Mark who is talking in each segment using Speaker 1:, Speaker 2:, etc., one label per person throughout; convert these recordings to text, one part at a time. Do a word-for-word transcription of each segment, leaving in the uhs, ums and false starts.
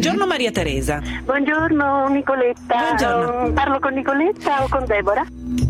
Speaker 1: Buongiorno Maria Teresa.
Speaker 2: Buongiorno Nicoletta.
Speaker 1: Buongiorno.
Speaker 2: Parlo con Nicoletta o con Deborah?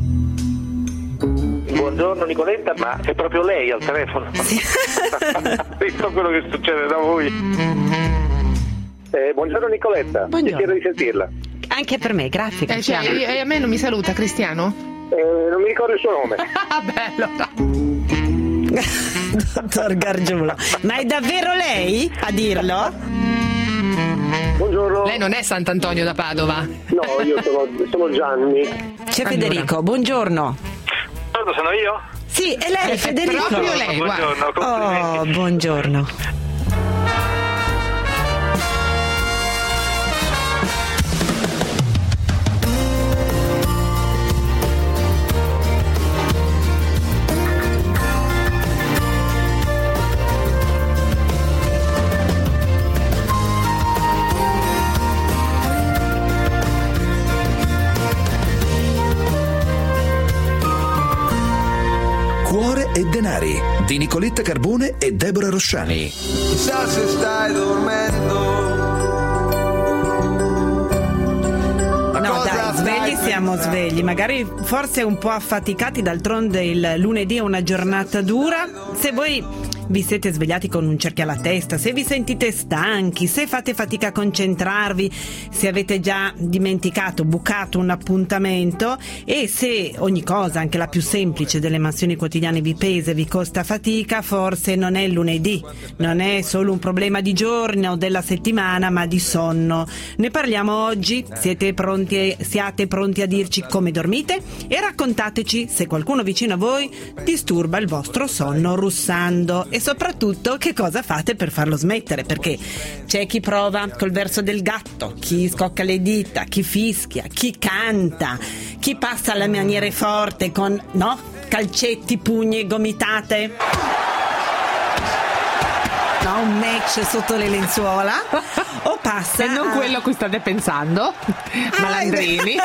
Speaker 3: Buongiorno Nicoletta, ma è proprio lei al telefono?
Speaker 1: Sì.
Speaker 3: Visto quello che succede da voi. Eh, buongiorno Nicoletta,
Speaker 1: Buongiorno.
Speaker 3: piacere di sentirla.
Speaker 1: Anche per me, grazie
Speaker 4: Eh, cioè,
Speaker 1: Cristiano.
Speaker 4: e a me non mi saluta Cristiano?
Speaker 3: Eh, non mi ricordo il suo nome.
Speaker 4: Ah, bello.
Speaker 1: Dottor Gargiulo, ma è davvero lei a dirlo?
Speaker 3: Buongiorno.
Speaker 4: Lei non è Sant'Antonio da Padova?
Speaker 3: No, io sono, sono Gianni.
Speaker 1: C'è
Speaker 4: Allora.
Speaker 1: Federico, buongiorno.
Speaker 3: Sono io?
Speaker 1: Sì, è lei,
Speaker 4: È
Speaker 1: Federico.
Speaker 4: proprio lei, guarda.
Speaker 3: Buongiorno, complimenti.
Speaker 1: Oh, buongiorno.
Speaker 5: Cuore e denari di Nicoletta Carbone e Deborah Rosciani.
Speaker 6: Chissà se stai dormendo.
Speaker 1: No dai, svegli siamo svegli, magari forse un po' affaticati, d'altronde il lunedì è una giornata dura. Se voi vi siete svegliati con un cerchio alla testa, se vi sentite stanchi, se fate fatica a concentrarvi, se avete già dimenticato, bucato un appuntamento e se ogni cosa, anche la più semplice delle mansioni quotidiane, vi pesa e vi costa fatica, forse non è il lunedì, non è solo un problema di giorno o della settimana, ma di sonno. Ne parliamo oggi. Siete pronti, siate pronti a dirci come dormite e raccontateci se qualcuno vicino a voi disturba il vostro sonno russando. E soprattutto che cosa fate per farlo smettere, perché c'è chi prova col verso del gatto, chi scocca le dita, chi fischia, chi canta, chi passa alle maniere forte con, no, calcetti, pugni e gomitate. No, un match sotto le lenzuola. O passa
Speaker 4: E non
Speaker 1: a-
Speaker 4: quello a cui state pensando, malandrini.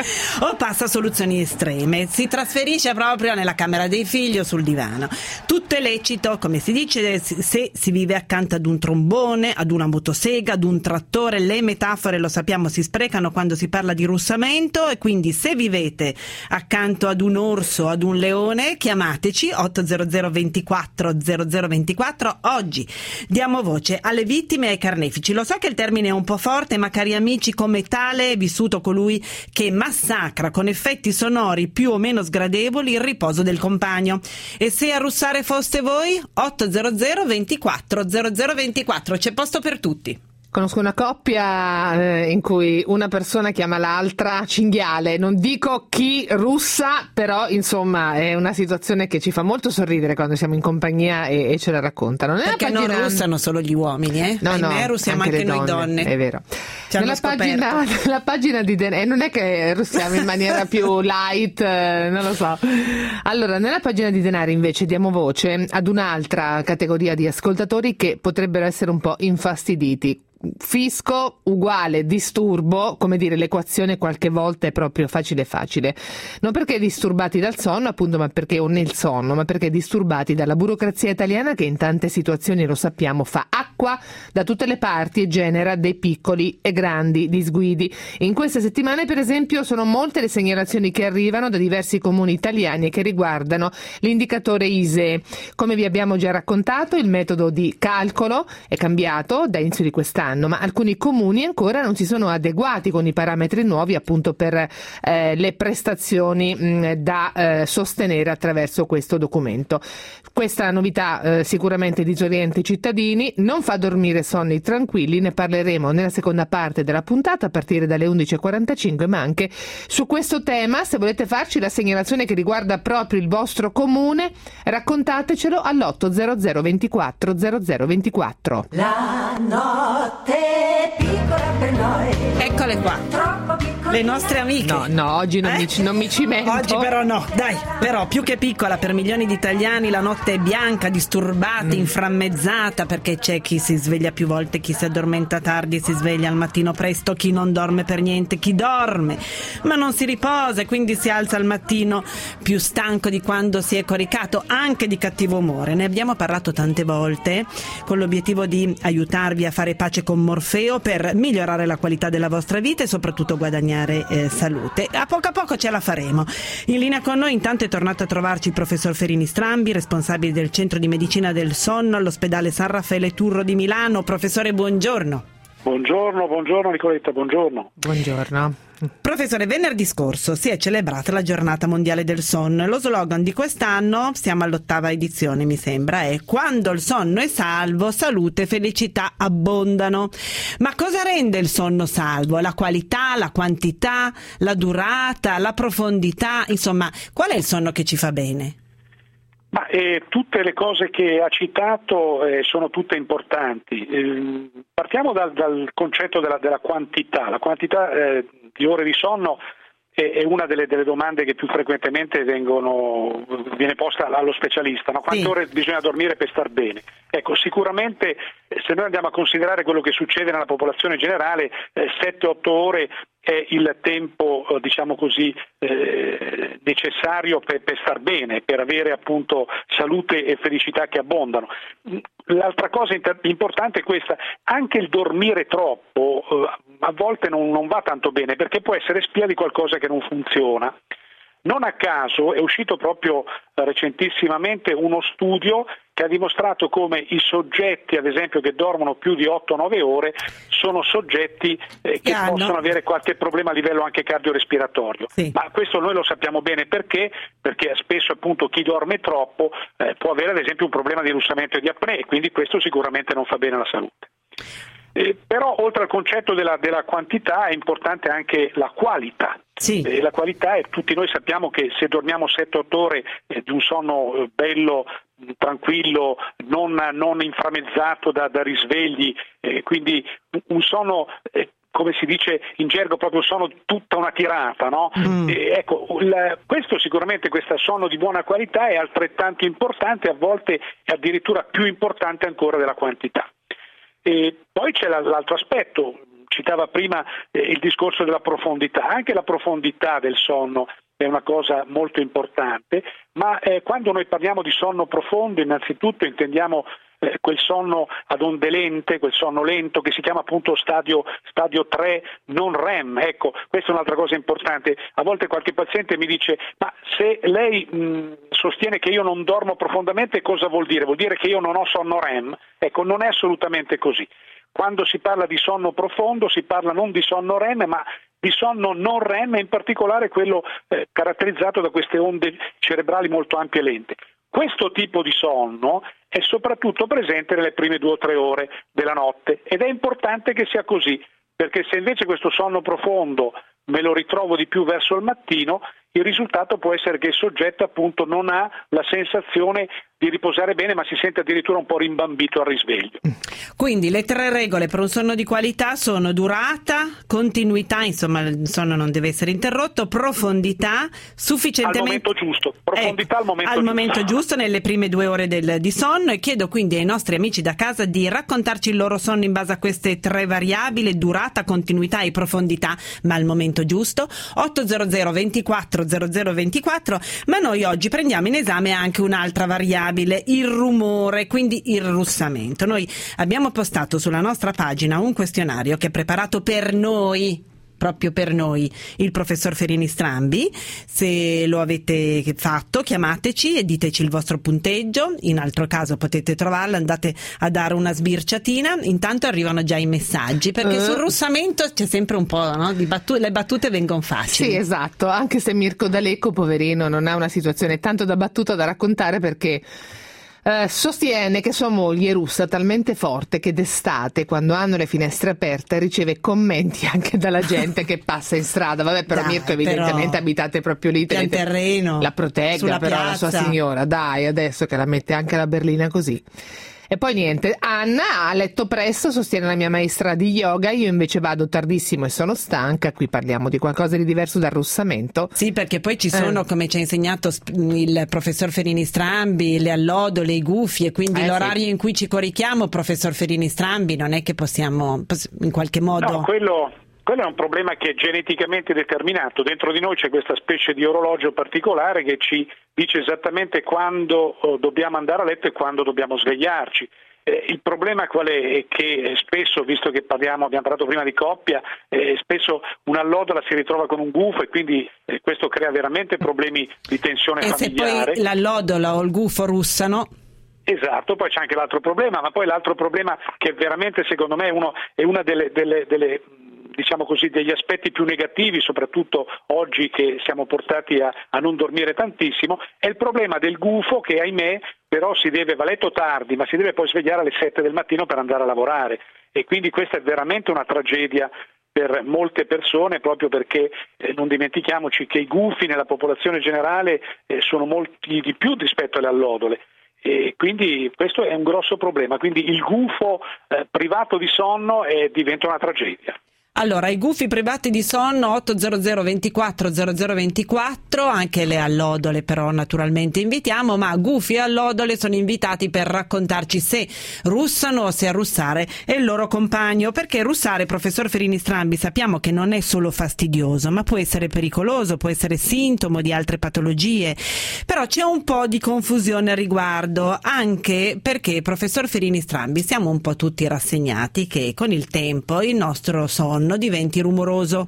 Speaker 1: o passa a soluzioni estreme, si trasferisce proprio nella camera dei figli o sul divano. Tutto è lecito, come si dice, se si vive accanto ad un trombone, ad una motosega, ad un trattore. Le metafore, lo sappiamo, si sprecano quando si parla di russamento, e quindi se vivete accanto ad un orso, ad un leone, chiamateci otto zero zero ventiquattro zero zero ventiquattro. Oggi diamo voce alle vittime e ai carnefici. Lo so che il termine è un po' forte, ma cari amici, come tale è vissuto colui che massacra con effetti sonori più o meno sgradevoli il riposo del compagno. E se a russare foste voi? otto zero zero ventiquattro zero zero ventiquattro, c'è posto per tutti.
Speaker 4: Conosco una coppia eh, in cui una persona chiama l'altra cinghiale, non dico chi russa, però insomma è una situazione che ci fa molto sorridere quando siamo in compagnia e, e ce la raccontano. Nella
Speaker 1: Perché
Speaker 4: pagina...
Speaker 1: non russano solo gli uomini, eh?
Speaker 4: No, no,
Speaker 1: Ahimè, russiamo anche,
Speaker 4: le
Speaker 1: noi donne.
Speaker 4: È vero.
Speaker 1: Ci hanno
Speaker 4: Nella pagina,
Speaker 1: scoperto.
Speaker 4: nella pagina di denari, e non è che russiamo in maniera più light, eh, non lo so. Allora, nella pagina di denari invece diamo voce ad un'altra categoria di ascoltatori che potrebbero essere un po' infastiditi. Fisco uguale disturbo, come dire, l'equazione qualche volta è proprio facile facile, non perché disturbati dal sonno appunto, ma perché o nel sonno, ma perché disturbati dalla burocrazia italiana che in tante situazioni, lo sappiamo, fa acqua da tutte le parti e genera dei piccoli e grandi disguidi. In queste settimane per esempio sono molte le segnalazioni che arrivano da diversi comuni italiani e che riguardano l'indicatore I S E E. Come vi abbiamo già raccontato, il metodo di calcolo è cambiato da inizio di quest'anno, ma alcuni comuni ancora non si sono adeguati con i parametri nuovi appunto per eh, le prestazioni mh, da eh, sostenere attraverso questo documento. Questa novità eh, sicuramente disorienta i cittadini, non fa dormire sonni tranquilli, ne parleremo nella seconda parte della puntata a partire dalle undici e quarantacinque, ma anche su questo tema, se volete farci la segnalazione che riguarda proprio il vostro comune, raccontatecelo all'otto zero zero ventiquattro zero zero ventiquattro.
Speaker 7: La notte è piccola per noi.
Speaker 1: Eccole qua.
Speaker 7: Troppo piccola
Speaker 1: le nostre amiche.
Speaker 4: No, no, oggi non,
Speaker 1: eh?
Speaker 4: mi, non mi cimento.
Speaker 1: Oggi però no, dai, però più che piccola per milioni di italiani la notte è bianca, disturbata, mm. inframmezzata, perché c'è chi si sveglia più volte, chi si addormenta tardi, si sveglia al mattino presto, chi non dorme per niente, chi dorme ma non si riposa e quindi si alza al mattino più stanco di quando si è coricato, anche di cattivo umore. Ne abbiamo parlato tante volte con l'obiettivo di aiutarvi a fare pace con Morfeo per migliorare la qualità della vostra vita e soprattutto guadagnare eh, salute. A poco a poco ce la faremo. In linea con noi intanto è tornato a trovarci il professor Ferini Strambi, responsabile del Centro di Medicina del Sonno all'ospedale San Raffaele Turro di Milano. Professore, buongiorno.
Speaker 3: Buongiorno, buongiorno Nicoletta, buongiorno.
Speaker 4: Buongiorno.
Speaker 1: Professore, venerdì scorso si è celebrata la giornata mondiale del sonno e lo slogan di quest'anno, siamo all'ottava edizione mi sembra, è: quando il sonno è salvo, salute e felicità abbondano. Ma cosa rende il sonno salvo? La qualità, la quantità, la durata, la profondità, insomma, qual è il sonno che ci fa bene?
Speaker 3: Ma eh, tutte le cose che ha citato eh, sono tutte importanti. Eh, partiamo dal, dal concetto della, della quantità. La quantità eh, di ore di sonno è, è una delle, delle domande che più frequentemente vengono, viene posta allo specialista, no? Quante sì. ore bisogna dormire per star bene? Ecco, sicuramente se noi andiamo a considerare quello che succede nella popolazione generale, eh, sette otto ore è il tempo, diciamo così, eh, necessario per, per star bene, per avere appunto salute e felicità che abbondano. L'altra cosa inter- importante è questa: anche il dormire troppo eh, a volte non, non va tanto bene, perché può essere spia di qualcosa che non funziona. Non a caso è uscito proprio recentissimamente uno studio che ha dimostrato come i soggetti, ad esempio, che dormono più di otto nove ore sono soggetti eh, che
Speaker 1: hanno...
Speaker 3: possono avere qualche problema a livello anche cardiorespiratorio. Sì. Ma questo noi lo sappiamo bene perché? Perché spesso appunto chi dorme troppo eh, può avere ad esempio un problema di russamento e di apnea, e quindi questo sicuramente non fa bene alla salute. Eh, però oltre al concetto della, della quantità è importante anche la qualità. Sì. Eh, la qualità è, tutti noi sappiamo che se dormiamo sette otto ore eh, di un sonno eh, bello, tranquillo, non, non inframezzato da, da risvegli, eh, quindi un sonno eh, come si dice in gergo, proprio sonno tutta una tirata, no? Mm. Eh, ecco, il, questo sicuramente, questo sonno di buona qualità è altrettanto importante, a volte è addirittura più importante ancora della quantità. E poi c'è l'altro aspetto, citava prima eh, il discorso della profondità. Anche la profondità del sonno è una cosa molto importante, ma eh, quando noi parliamo di sonno profondo innanzitutto intendiamo eh, quel sonno ad onde lente, quel sonno lento che si chiama appunto stadio, stadio tre non R E M. Ecco, questa è un'altra cosa importante. A volte qualche paziente mi dice: ma se lei mh, sostiene che io non dormo profondamente, cosa vuol dire? Vuol dire che io non ho sonno R E M? Ecco, non è assolutamente così. Quando si parla di sonno profondo si parla non di sonno R E M, ma di sonno non R E M, e in particolare quello eh, caratterizzato da queste onde cerebrali molto ampie e lente. Questo tipo di sonno è soprattutto presente nelle prime due o tre ore della notte, ed è importante che sia così, perché se invece questo sonno profondo me lo ritrovo di più verso il mattino, il risultato può essere che il soggetto appunto non ha la sensazione di riposare bene, ma si sente addirittura un po' rimbambito al risveglio.
Speaker 1: Quindi le tre regole per un sonno di qualità sono durata, continuità, insomma il sonno non deve essere interrotto, profondità, sufficientemente...
Speaker 3: Al momento giusto, profondità
Speaker 1: ecco,
Speaker 3: al momento
Speaker 1: al
Speaker 3: giusto.
Speaker 1: momento giusto nelle prime due ore del, di sonno, e chiedo quindi ai nostri amici da casa di raccontarci il loro sonno in base a queste tre variabili: durata, continuità e profondità, ma al momento giusto. otto zero zero ventiquattro zero zero ventiquattro, ma noi oggi prendiamo in esame anche un'altra variabile, il rumore, quindi il russamento. Noi abbiamo postato sulla nostra pagina un questionario che è preparato per noi, proprio per noi, il professor Ferini Strambi. Se lo avete fatto, chiamateci e diteci il vostro punteggio. In altro caso potete trovarlo, andate a dare una sbirciatina. Intanto arrivano già i messaggi, perché uh. sul russamento c'è sempre un po', no? Di battu- le battute vengono facili.
Speaker 4: Sì, esatto, anche se Mirko D'Alecco, poverino, non ha una situazione tanto da battuta da raccontare, perché Uh, sostiene che sua moglie russa talmente forte che d'estate, quando hanno le finestre aperte, riceve commenti anche dalla gente che passa in strada. Vabbè, però dai, Mirko, evidentemente però abitate proprio lì,
Speaker 1: pian terreno,
Speaker 4: la protegga però piazza. La sua signora, dai, adesso che la mette anche la berlina così. E poi niente, Anna a letto presto sostiene la mia maestra di yoga, io invece vado tardissimo e sono stanca. Qui parliamo di qualcosa di diverso dal russamento.
Speaker 1: Sì, perché poi ci sono, eh. come ci ha insegnato il professor Ferini Strambi, le allodole, i gufi, e quindi eh, l'orario sì. in cui ci corichiamo, professor Ferini Strambi, non è che possiamo in qualche modo...
Speaker 3: No, quello... Quello è un problema che è geneticamente determinato. Dentro di noi c'è questa specie di orologio particolare che ci dice esattamente quando dobbiamo andare a letto e quando dobbiamo svegliarci. Eh, il problema qual è? È che spesso, visto che parliamo, abbiamo parlato prima di coppia, eh, spesso un'allodola si ritrova con un gufo e quindi eh, questo crea veramente problemi di tensione
Speaker 1: e
Speaker 3: familiare.
Speaker 1: E se poi l'allodola o il gufo russano?
Speaker 3: Esatto, poi c'è anche l'altro problema, ma poi l'altro problema che veramente secondo me è, uno, è una delle... delle, delle diciamo così, degli aspetti più negativi, soprattutto oggi che siamo portati a, a non dormire tantissimo, è il problema del gufo che, ahimè, però si deve, va letto tardi, ma si deve poi svegliare alle sette del mattino per andare a lavorare, e quindi questa è veramente una tragedia per molte persone, proprio perché eh, non dimentichiamoci che i gufi nella popolazione generale eh, sono molti di più rispetto alle allodole. E quindi questo è un grosso problema, quindi il gufo eh, privato di sonno eh, diventa una tragedia.
Speaker 1: Allora, i gufi privati di sonno otto zero zero ventiquattro zero zero ventiquattro, anche le allodole però naturalmente invitiamo, ma gufi e allodole sono invitati per raccontarci se russano o se a russare è il loro compagno, perché russare, professor Ferini Strambi, sappiamo che non è solo fastidioso, ma può essere pericoloso, può essere sintomo di altre patologie, però c'è un po' di confusione al riguardo, anche perché, professor Ferini Strambi, siamo un po' tutti rassegnati che con il tempo il nostro sonno diventi rumoroso.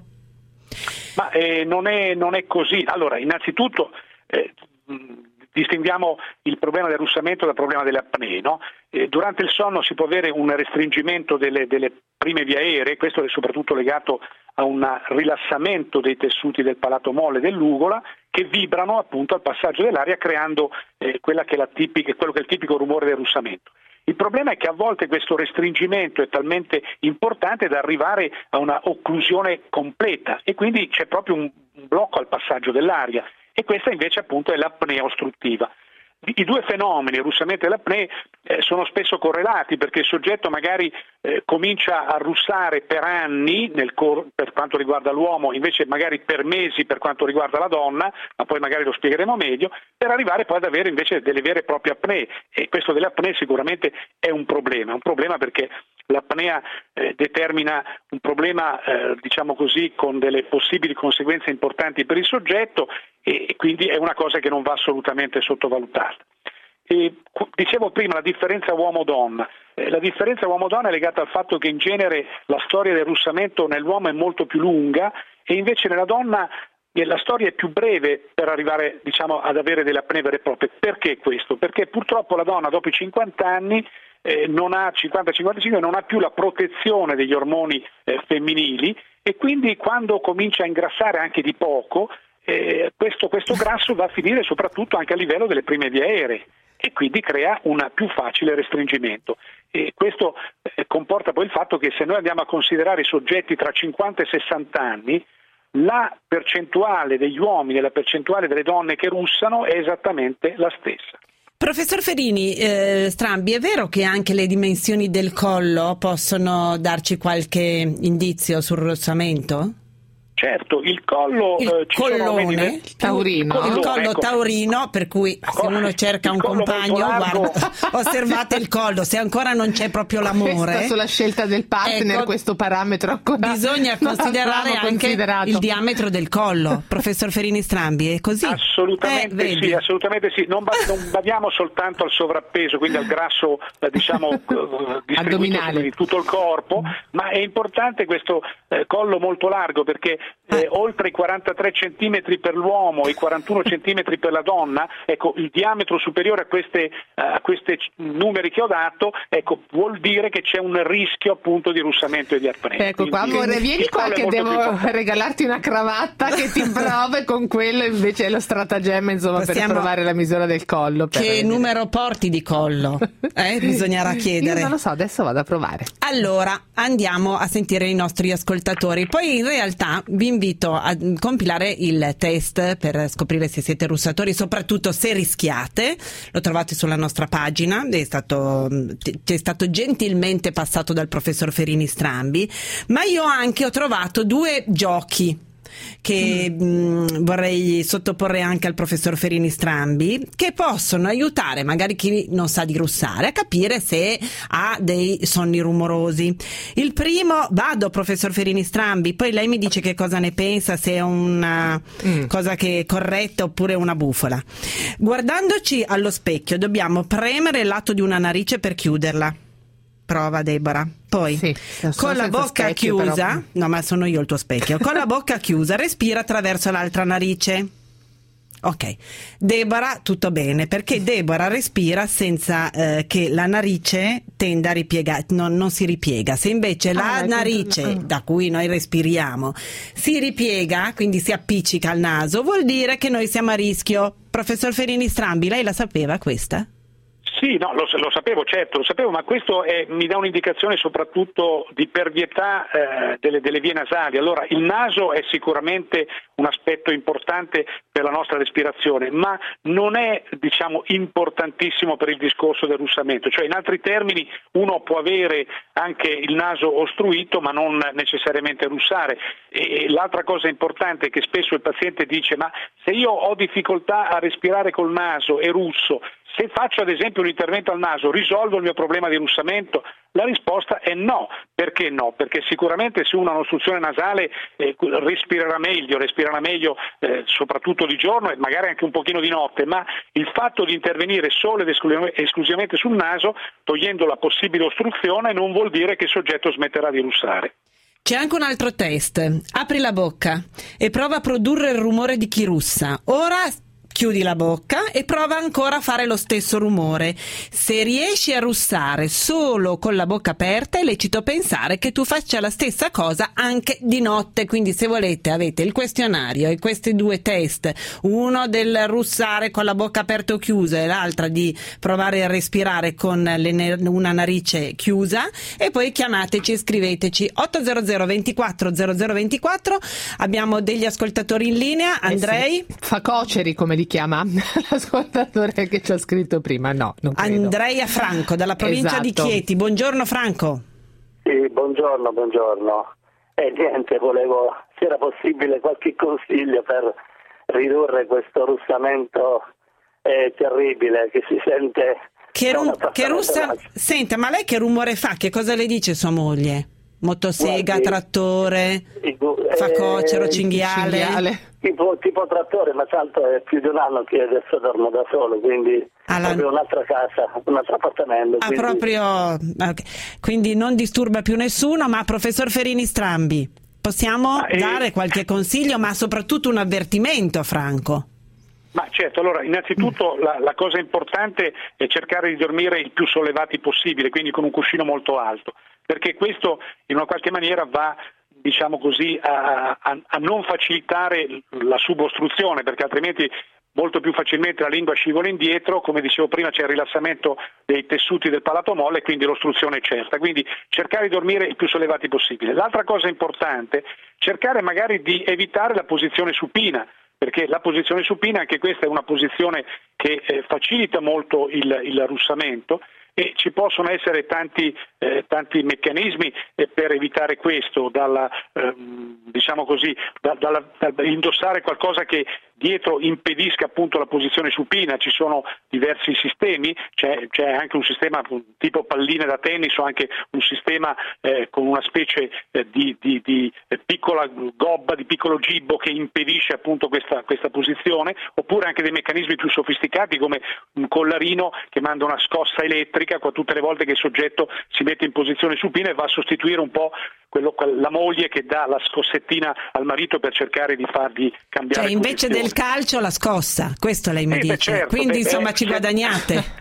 Speaker 3: Ma eh, non è, non è così. Allora, innanzitutto eh, distinguiamo il problema del russamento dal problema delle apnee, no? Eh, durante il sonno si può avere un restringimento delle, delle prime vie aeree, questo è soprattutto legato a un rilassamento dei tessuti del palato molle dell'ugola che vibrano appunto al passaggio dell'aria, creando eh, quella che è la tipica, quello che è il tipico rumore del russamento. Il problema è che a volte questo restringimento è talmente importante da arrivare a una occlusione completa e quindi c'è proprio un blocco al passaggio dell'aria, e questa invece appunto è l'apnea ostruttiva. I due fenomeni, il russamento e l'apnea, eh, sono spesso correlati, perché il soggetto magari eh, comincia a russare per anni nel cor- per quanto riguarda l'uomo, invece magari per mesi per quanto riguarda la donna, ma poi magari lo spiegheremo meglio, per arrivare poi ad avere invece delle vere e proprie apnee, e questo delle apnee sicuramente è un problema, un problema perché l'apnea eh, determina un problema, eh, diciamo così, con delle possibili conseguenze importanti per il soggetto, e quindi è una cosa che non va assolutamente sottovalutata. E, dicevo prima la differenza uomo-donna. Eh, la differenza uomo-donna è legata al fatto che in genere la storia del russamento nell'uomo è molto più lunga, e invece nella donna eh, la storia è più breve per arrivare, diciamo, ad avere delle apnee vere e proprie. Perché questo? Perché purtroppo la donna dopo i cinquanta anni eh, non ha cinquanta cinquantacinque non ha più la protezione degli ormoni eh, femminili, e quindi quando comincia a ingrassare anche di poco, Eh, questo, questo grasso va a finire soprattutto anche a livello delle prime vie aeree, e quindi crea un più facile restringimento. E questo eh, comporta poi il fatto che se noi andiamo a considerare i soggetti tra cinquanta e sessanta anni, la percentuale degli uomini e la percentuale delle donne che russano è esattamente la stessa.
Speaker 1: Professor Ferini eh, Strambi, è vero che anche le dimensioni del collo possono darci qualche indizio sul russamento?
Speaker 3: Certo, il collo
Speaker 1: il
Speaker 3: eh, ci
Speaker 1: collone
Speaker 3: sono di...
Speaker 4: taurino,
Speaker 1: il collo, il collo
Speaker 3: ecco.
Speaker 1: taurino, per cui se uno cerca un compagno, guarda, osservate il collo, se ancora non c'è proprio l'amore.
Speaker 4: Questa sulla scelta del partner, ecco, questo parametro ancora
Speaker 1: bisogna considerare anche il diametro del collo. Professor Ferini Strambi, è così?
Speaker 3: Assolutamente
Speaker 1: eh,
Speaker 3: sì, assolutamente sì. Non, ba- non badiamo soltanto al sovrappeso, quindi al grasso eh, diciamo distribuito di tutto il corpo, ma è importante questo eh, collo molto largo, perché Eh, oltre i quarantatré centimetri per l'uomo e i quarantuno centimetri per la donna, ecco, il diametro superiore a queste a questi numeri che ho dato, ecco, vuol dire che c'è un rischio appunto di russamento e di apnea.
Speaker 4: Ecco, qua amore, vieni qua che devo regalarti una cravatta che ti prova, e con quello invece è lo stratagemma, insomma, Possiamo... per provare la misura del collo.
Speaker 1: Che vedere. Numero porti di collo? Eh, bisognerà chiedere.
Speaker 4: Io non lo so, adesso vado a provare.
Speaker 1: Allora, andiamo a sentire i nostri ascoltatori. Poi in realtà vi invito a compilare il test per scoprire se siete russatori, soprattutto se rischiate. Lo trovate sulla nostra pagina, è stato, è stato gentilmente passato dal professor Ferini Strambi, ma io anche ho trovato due giochi che mm. mh, vorrei sottoporre anche al professor Ferini Strambi, che possono aiutare magari chi non sa di russare a capire se ha dei sonni rumorosi. Il primo, vado professor Ferini Strambi, poi lei mi dice che cosa ne pensa, se è una mm. cosa che è corretta oppure una bufola. Guardandoci allo specchio dobbiamo premere il lato di una narice per chiuderla. Prova, Deborah. Poi
Speaker 4: sì,
Speaker 1: con la bocca
Speaker 4: specchio,
Speaker 1: chiusa,
Speaker 4: però.
Speaker 1: no, ma sono io il tuo specchio. Con la bocca chiusa respira attraverso l'altra narice. Ok, Deborah, tutto bene, perché Deborah respira senza eh, che la narice tenda a ripiegare, no, non si ripiega. Se invece la
Speaker 4: ah,
Speaker 1: narice
Speaker 4: no.
Speaker 1: da cui noi respiriamo si ripiega, quindi si appiccica al naso, vuol dire che noi siamo a rischio. Professor Ferini Strambi, lei la sapeva questa?
Speaker 3: Sì, no, lo, lo sapevo, certo, lo sapevo, ma questo è, mi dà un'indicazione soprattutto di pervietà eh, delle, delle vie nasali. Allora, il naso è sicuramente un aspetto importante per la nostra respirazione, ma non è, diciamo, importantissimo per il discorso del russamento. Cioè, in altri termini, uno può avere anche il naso ostruito, ma non necessariamente russare. E, e l'altra cosa importante è che spesso il paziente dice: ma se io ho difficoltà a respirare col naso e russo, se faccio ad esempio un intervento al naso, risolvo il mio problema di russamento? La risposta è no. Perché no? Perché sicuramente se uno ha un'ostruzione nasale eh, respirerà meglio, respirerà meglio eh, soprattutto di giorno e magari anche un pochino di notte, ma il fatto di intervenire solo ed esclusivamente sul naso, togliendo la possibile ostruzione, non vuol dire che il soggetto smetterà di russare.
Speaker 1: C'è anche un altro test. Apri la bocca e prova a produrre il rumore di chi russa. Ora chiudi la bocca e prova ancora a fare lo stesso rumore. Se riesci a russare solo con la bocca aperta, è lecito pensare che tu faccia la stessa cosa anche di notte. Quindi, se volete, avete il questionario e questi due test, uno del russare con la bocca aperta o chiusa e l'altra di provare a respirare con le, una narice chiusa, e poi chiamateci e scriveteci otto zero zero ventiquattro zero zero ventiquattro. Abbiamo degli ascoltatori in linea. Andrei?
Speaker 4: Eh sì. Facoceri, come li chiama l'ascoltatore che ci ha scritto prima? No, non credo.
Speaker 1: Andrea Franco, dalla provincia
Speaker 4: esatto.
Speaker 1: di Chieti. Buongiorno Franco.
Speaker 7: Sì, buongiorno, buongiorno. E niente, volevo, se era possibile, qualche consiglio per ridurre questo russamento eh, terribile che si sente.
Speaker 1: Che, ru- che russa. Senta, ma lei che rumore fa? Che cosa le dice sua moglie? Motosega, Guardi, trattore, eh, facocero, cinghiale. cinghiale.
Speaker 7: Tipo, tipo trattore, ma tanto è più di un anno che adesso dormo da solo, quindi Alla... proprio un'altra casa, un altro appartamento.
Speaker 1: Ah,
Speaker 7: quindi...
Speaker 1: proprio. Okay. Quindi non disturba più nessuno, ma professor Ferini Strambi, possiamo ah, dare e... qualche consiglio, ma soprattutto un avvertimento a Franco?
Speaker 3: Ma certo, allora innanzitutto la, la cosa importante è cercare di dormire il più sollevati possibile, quindi con un cuscino molto alto, perché questo in una qualche maniera va, diciamo così, a, a, a non facilitare la subostruzione, perché altrimenti molto più facilmente la lingua scivola indietro. Come dicevo prima, c'è il rilassamento dei tessuti del palato molle e quindi l'ostruzione è certa, quindi cercare di dormire il più sollevati possibile. L'altra cosa importante, cercare magari di evitare la posizione supina, perché la posizione supina, anche questa è una posizione che eh, facilita molto il, il russamento, e ci possono essere tanti, eh, tanti meccanismi eh, per evitare questo, dalla, ehm, diciamo così, da, dalla, da indossare qualcosa che dietro impedisca appunto la posizione supina. Ci sono diversi sistemi, c'è, c'è anche un sistema tipo palline da tennis, o anche un sistema eh, con una specie eh, di, di, di piccola gobba, di piccolo gibbo che impedisce appunto questa, questa posizione, oppure anche dei meccanismi più sofisticati come un collarino che manda una scossa elettrica tutte le volte che il soggetto si mette in posizione supina, e va a sostituire un po' quello, la moglie che dà la scossettina al marito per cercare di fargli cambiare.
Speaker 1: Cioè invece
Speaker 3: posizione.
Speaker 1: Del calcio la scossa, questo lei mi
Speaker 3: eh,
Speaker 1: dice,
Speaker 3: beh, certo,
Speaker 1: quindi
Speaker 3: beh,
Speaker 1: insomma
Speaker 3: eh,
Speaker 1: ci guadagnate.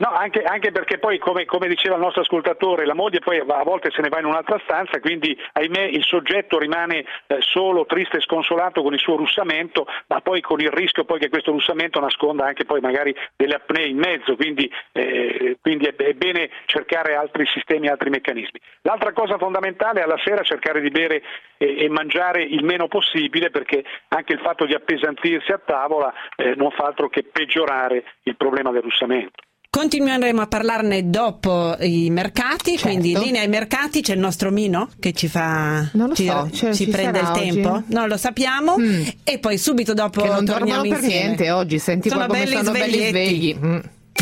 Speaker 3: No, anche, anche perché poi, come, come diceva il nostro ascoltatore, la moglie poi a volte se ne va in un'altra stanza, quindi ahimè il soggetto rimane eh, solo, triste e sconsolato con il suo russamento, ma poi con il rischio poi che questo russamento nasconda anche poi magari delle apnee in mezzo, quindi, eh, quindi è, è bene cercare altri sistemi, altri meccanismi. L'altra cosa fondamentale è alla sera cercare di bere e, e mangiare il meno possibile, perché anche il fatto di appesantirsi a tavola eh, non fa altro che peggiorare il problema del russamento.
Speaker 1: Continueremo a parlarne dopo i mercati, certo. Quindi in linea ai mercati c'è il nostro Mino che ci fa
Speaker 4: non lo
Speaker 1: ci,
Speaker 4: so, cioè,
Speaker 1: ci
Speaker 4: ci
Speaker 1: prende il tempo,
Speaker 4: oggi?
Speaker 1: Non lo sappiamo mm. E poi subito dopo
Speaker 4: che non
Speaker 1: torniamo
Speaker 4: dormono per
Speaker 1: insieme.
Speaker 4: niente oggi, senti
Speaker 1: sono
Speaker 4: qua come
Speaker 1: belli
Speaker 4: sono belli svegli. Mm.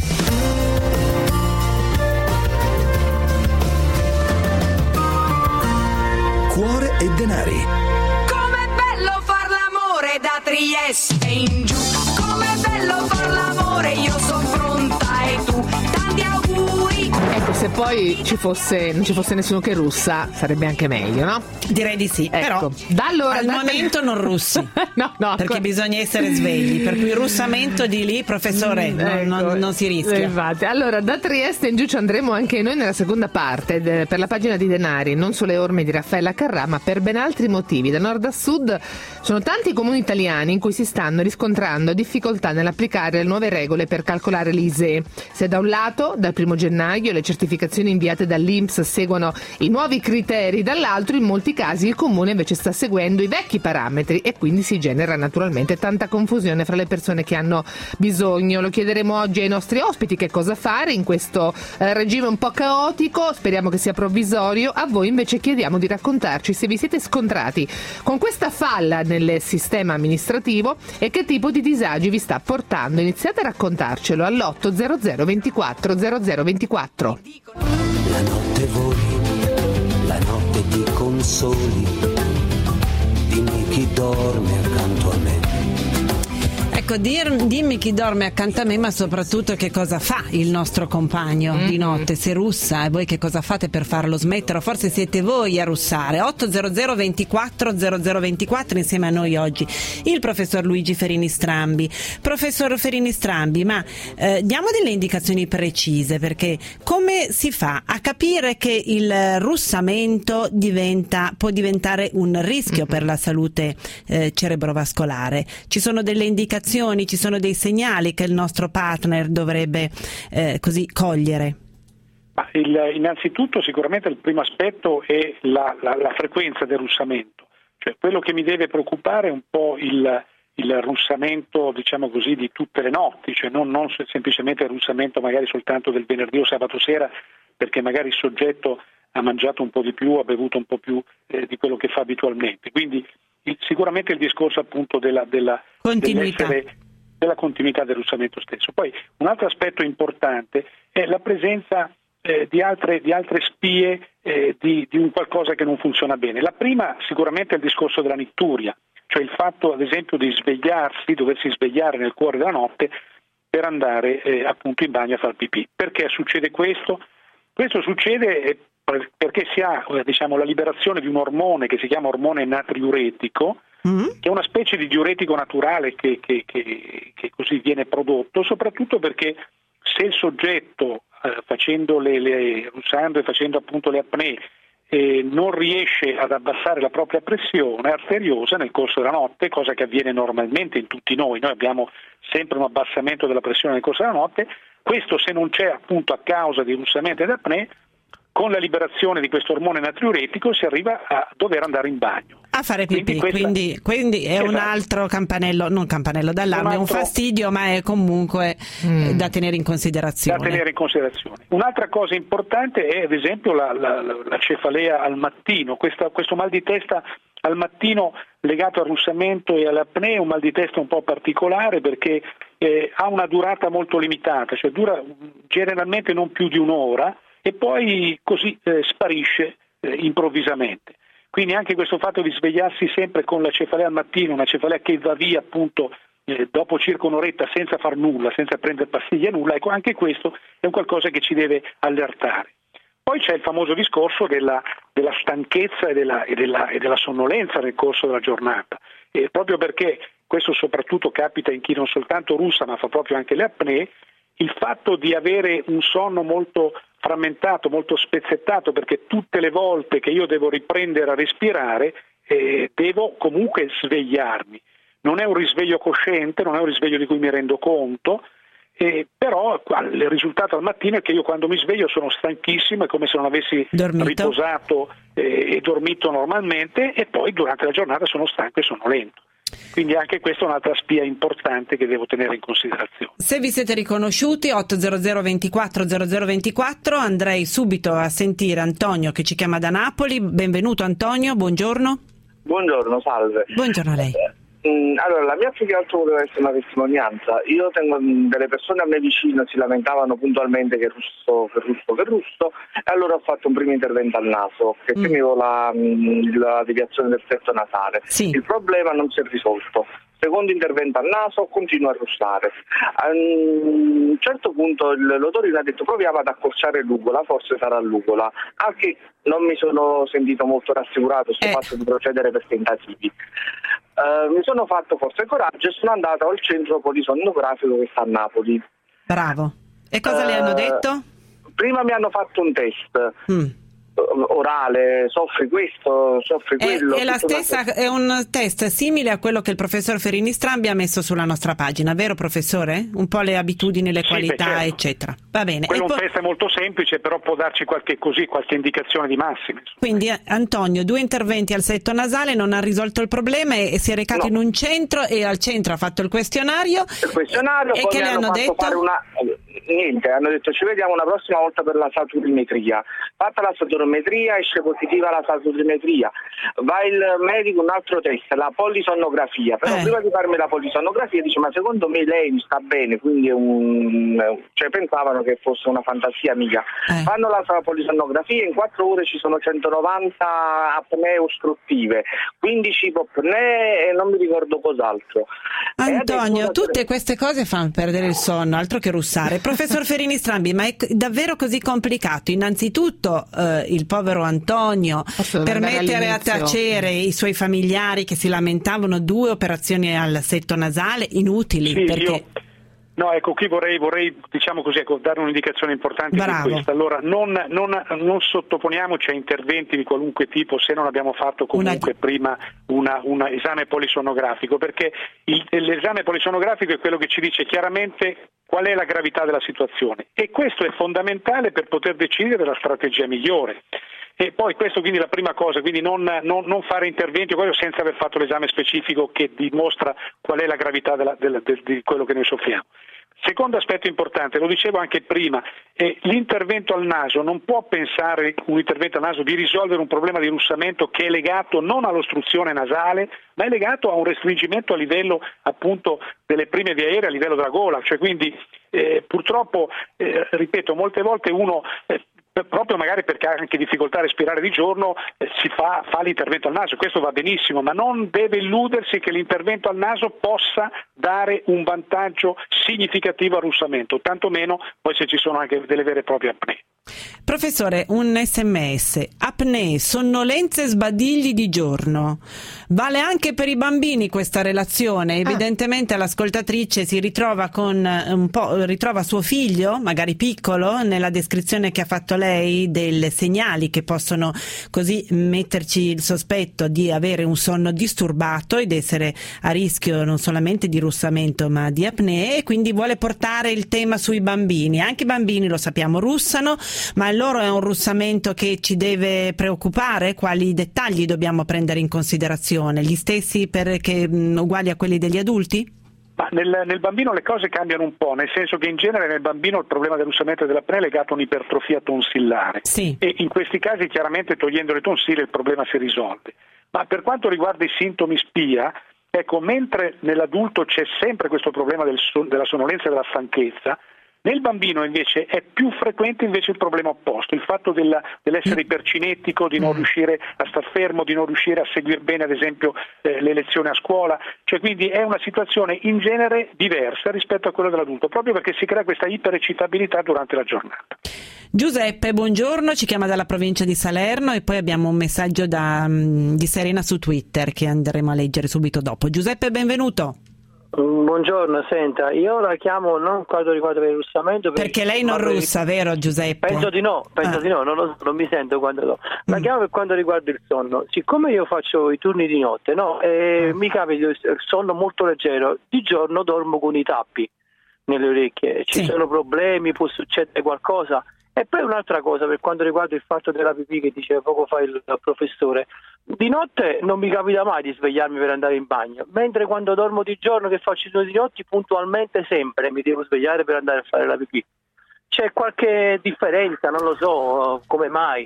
Speaker 5: Cuore e denari.
Speaker 8: Com'è bello far l'amore da Trieste in giù. Com'è bello far l'amore, io sono pronta e tu. Tanti auguri.
Speaker 4: Ecco, se poi ci fosse non ci fosse nessuno che russa, sarebbe anche meglio, no?
Speaker 1: Direi di sì,
Speaker 4: ecco.
Speaker 1: Però
Speaker 4: da allora,
Speaker 1: al
Speaker 4: da...
Speaker 1: momento non russi.
Speaker 4: no, no,
Speaker 1: perché
Speaker 4: co-
Speaker 1: bisogna essere svegli, per cui il russamento di lì, professore, mm, ecco, non, non, non si rischia.
Speaker 4: Infatti. Allora, da Trieste in giù ci andremo anche noi nella seconda parte de, per la pagina di Denari, non sulle orme di Raffaella Carrà, ma per ben altri motivi. Da nord a sud sono tanti comuni italiani in cui si stanno riscontrando difficoltà nell'applicare le nuove regole per calcolare l'I S E E. Se da un lato, dal primo gennaio, le certificazioni inviate dall'I N P S seguono i nuovi criteri, dall'altro in molti casi il comune invece sta seguendo i vecchi parametri e quindi si genera naturalmente tanta confusione fra le persone che hanno bisogno. Lo chiederemo oggi ai nostri ospiti che cosa fare in questo eh, regime un po' caotico, speriamo che sia provvisorio. A voi invece chiediamo di raccontarci se vi siete scontrati con questa falla nel sistema amministrativo e che tipo di disagi vi sta portando. Iniziate a raccontarcelo all'otto zero zero ventiquattro zero zero ventiquattro.
Speaker 9: La notte voli, la notte di consoli, dimmi chi dorme accanto a me.
Speaker 1: Ecco, dir, dimmi chi dorme accanto a me, ma soprattutto che cosa fa il nostro compagno mm-hmm. di notte, se russa, e voi che cosa fate per farlo smettere, o forse siete voi a russare. Otto zero zero ventiquattro zero zero ventiquattro, insieme a noi oggi il professor Luigi Ferini Strambi. Professor Ferini Strambi, ma eh, diamo delle indicazioni precise, perché come si fa a capire che il russamento diventa, può diventare un rischio mm-hmm. per la salute eh, cerebrovascolare? Ci sono delle indicazioni, ci sono dei segnali che il nostro partner dovrebbe eh, così cogliere?
Speaker 3: Ma il, innanzitutto sicuramente il primo aspetto è la, la, la frequenza del russamento, cioè quello che mi deve preoccupare è un po' il, il russamento, diciamo così, di tutte le notti, cioè non, non semplicemente il russamento magari soltanto del venerdì o sabato sera, perché magari il soggetto ha mangiato un po' di più, ha bevuto un po' più eh, di quello che fa abitualmente. Quindi il, sicuramente il discorso appunto della, della
Speaker 1: continuità.
Speaker 3: della continuità del russamento stesso. Poi un altro aspetto importante è la presenza eh, di, altre, di altre spie eh, di, di un qualcosa che non funziona bene. La prima sicuramente è il discorso della nicturia, cioè il fatto ad esempio di svegliarsi, doversi svegliare nel cuore della notte per andare eh, appunto in bagno a far pipì. Perché succede questo? Questo succede eh, perché si ha diciamo, la liberazione di un ormone che si chiama ormone natriuretico, mm-hmm. che è una specie di diuretico naturale che, che, che, che così viene prodotto, soprattutto perché se il soggetto eh, facendo le, le, russando e facendo appunto le apnee eh, non riesce ad abbassare la propria pressione arteriosa nel corso della notte, cosa che avviene normalmente in tutti noi, noi abbiamo sempre un abbassamento della pressione nel corso della notte, questo se non c'è appunto a causa di russamento ed apnee, con la liberazione di questo ormone natriuretico si arriva a dover andare in bagno.
Speaker 1: A fare pipì, quindi, questa... quindi, quindi è esatto. un altro campanello, non campanello d'allarme, un, altro... è un fastidio, ma è comunque mm. da tenere in considerazione.
Speaker 3: Da tenere in considerazione. Un'altra cosa importante è ad esempio la, la, la cefalea al mattino, Questa, questo mal di testa al mattino legato al russamento e all'apnea, un mal di testa un po' particolare perché eh, ha una durata molto limitata, cioè dura generalmente non più di un'ora, e poi così eh, sparisce eh, improvvisamente. Quindi anche questo fatto di svegliarsi sempre con la cefalea al mattino, una cefalea che va via appunto eh, dopo circa un'oretta senza far nulla, senza prendere pastiglie nulla, ecco anche questo è un qualcosa che ci deve allertare. Poi c'è il famoso discorso della, della stanchezza e della, e, della, e della sonnolenza nel corso della giornata, e proprio perché questo soprattutto capita in chi non soltanto russa ma fa proprio anche le apnee, il fatto di avere un sonno molto frammentato, molto spezzettato, perché tutte le volte che io devo riprendere a respirare eh, devo comunque svegliarmi. Non è un risveglio cosciente, non è un risveglio di cui mi rendo conto, eh, però il risultato al mattino è che io quando mi sveglio sono stanchissimo, è come se non avessi dormito. riposato eh, e dormito normalmente, e poi durante la giornata sono stanco e sono lento. Quindi anche questa è un'altra spia importante che devo tenere in considerazione.
Speaker 1: Se vi siete riconosciuti, otto zero zero ventiquattro zero zero ventiquattro, andrei subito a sentire Antonio che ci chiama da Napoli. Benvenuto Antonio, buongiorno.
Speaker 10: Buongiorno, salve.
Speaker 1: Buongiorno a lei.
Speaker 10: Allora, la mia più che altro voleva essere una testimonianza. Io tengo delle persone a me vicino, si lamentavano puntualmente che russo, che russo, che russo, e allora ho fatto un primo intervento al naso, che mm. temevo la, la deviazione del setto nasale.
Speaker 1: Sì.
Speaker 10: Il problema non si è risolto. Secondo intervento al naso, continuo a russare. A un certo punto l'otorino ha detto proviamo ad accorciare l'ugola, forse sarà l'ugola, anche non mi sono sentito molto rassicurato sul eh. fatto di procedere per tentativi. Uh, mi sono fatto forse coraggio e sono andato al centro polisonnografico che sta a Napoli.
Speaker 1: Bravo. E cosa uh, le hanno detto?
Speaker 10: Prima mi hanno fatto un test. Mm. orale, soffri questo, soffri quello.
Speaker 1: È, è la stessa, è un test simile a quello che il professor Ferini Strambi ha messo sulla nostra pagina, vero professore? Un po' le abitudini, le
Speaker 3: sì,
Speaker 1: qualità,
Speaker 3: beh, certo.
Speaker 1: eccetera. Va bene.
Speaker 3: Quello è
Speaker 1: po-
Speaker 3: un test molto semplice, però può darci qualche così, qualche indicazione di massimi.
Speaker 1: Quindi Antonio, due interventi al setto nasale, non ha risolto il problema e, e si è recato no. in un centro e al centro ha fatto il questionario.
Speaker 10: Il questionario
Speaker 1: e
Speaker 10: poi
Speaker 1: che
Speaker 10: mi
Speaker 1: le hanno,
Speaker 10: hanno fatto
Speaker 1: detto?
Speaker 10: Fare una... Niente, hanno detto ci vediamo la prossima volta per la saturimetria. Fatta la saturimetria, esce positiva la saturimetria. Va il medico, un altro test, la polisonnografia. Però eh. prima di farmi la polisonnografia dice ma secondo me lei sta bene, quindi è un... cioè pensavano che fosse una fantasia mia. Eh. Fanno la polisonnografia, in quattro ore ci sono centonovanta apnee ostruttive, quindici ipopnee e non mi ricordo cos'altro.
Speaker 1: Antonio,
Speaker 10: adesso...
Speaker 1: tutte queste cose fanno perdere il sonno, altro che russare. Professor Ferini Strambi, ma è davvero così complicato? Innanzitutto eh, il povero Antonio, per mettere a tacere i suoi familiari che si lamentavano, due operazioni al setto nasale inutili.
Speaker 3: Sì,
Speaker 1: perché...
Speaker 3: io... No, ecco, qui vorrei, vorrei diciamo così, ecco, dare un'indicazione importante
Speaker 1: Bravo.
Speaker 3: su questo. Allora, non, non, non sottoponiamoci a interventi di qualunque tipo se non abbiamo fatto comunque una... prima un esame polisonnografico, perché il, l'esame polisonnografico è quello che ci dice chiaramente qual è la gravità della situazione, e questo è fondamentale per poter decidere la strategia migliore. E poi questo quindi la prima cosa, quindi non, non, non fare interventi senza aver fatto l'esame specifico che dimostra qual è la gravità della, della, de, di quello che noi soffriamo. Secondo aspetto importante, lo dicevo anche prima, eh, l'intervento al naso non può pensare un intervento al naso di risolvere un problema di russamento che è legato non all'ostruzione nasale, ma è legato a un restringimento a livello appunto delle prime vie aeree, a livello della gola, cioè quindi eh, purtroppo, eh, ripeto, molte volte uno eh, proprio magari perché ha anche difficoltà a respirare di giorno eh, si fa, fa l'intervento al naso, questo va benissimo, ma non deve illudersi che l'intervento al naso possa dare un vantaggio significativo al russamento, tantomeno poi se ci sono anche delle vere e proprie apnee.
Speaker 1: Professore, un sms: apnee, sonnolenze e sbadigli di giorno. Vale anche per i bambini questa relazione? Evidentemente ah. l'ascoltatrice si ritrova con un po', ritrova suo figlio, magari piccolo, nella descrizione che ha fatto lei dei segnali che possono così metterci il sospetto di avere un sonno disturbato ed essere a rischio non solamente di russamento ma di apnee, e quindi vuole portare il tema sui bambini. Anche i bambini, lo sappiamo, russano, ma il loro è un russamento che ci deve preoccupare? Quali dettagli dobbiamo prendere in considerazione? Gli stessi per, che, uguali a quelli degli adulti?
Speaker 3: Ma nel, nel bambino le cose cambiano un po', nel senso che in genere nel bambino il problema del russamento e dell'apnea è legato a un'ipertrofia tonsillare.
Speaker 1: Sì.
Speaker 3: E in questi casi chiaramente togliendo le tonsille il problema si risolve. Ma per quanto riguarda i sintomi spia, ecco, mentre nell'adulto c'è sempre questo problema del son- della sonnolenza e della stanchezza, nel bambino invece è più frequente invece il problema opposto, il fatto della, dell'essere ipercinettico, di non riuscire a star fermo, di non riuscire a seguire bene ad esempio eh, le lezioni a scuola, cioè quindi è una situazione in genere diversa rispetto a quella dell'adulto, proprio perché si crea questa iperecitabilità durante la giornata.
Speaker 1: Giuseppe, buongiorno, ci chiama dalla provincia di Salerno e poi abbiamo un messaggio da, di Serena su Twitter che andremo a leggere subito dopo. Giuseppe, benvenuto.
Speaker 11: Buongiorno, senta, io la chiamo non quando riguarda il russamento perché,
Speaker 1: perché lei non russa, di... vero Giuseppe?
Speaker 11: Penso di no, penso ah. di no, non, lo, non mi sento quando lo... La mm. chiamo per quanto riguarda il sonno. Siccome io faccio i turni di notte, no, e mm. mi capita il sonno molto leggero, di giorno dormo con i tappi nelle orecchie, ci sì. sono problemi, può succedere qualcosa. E poi un'altra cosa per quanto riguarda il fatto della pipì che diceva poco fa il, il professore, di notte non mi capita mai di svegliarmi per andare in bagno, mentre quando dormo di giorno che faccio i turni di notte puntualmente sempre mi devo svegliare per andare a fare la pipì. C'è qualche differenza, non lo so, come mai?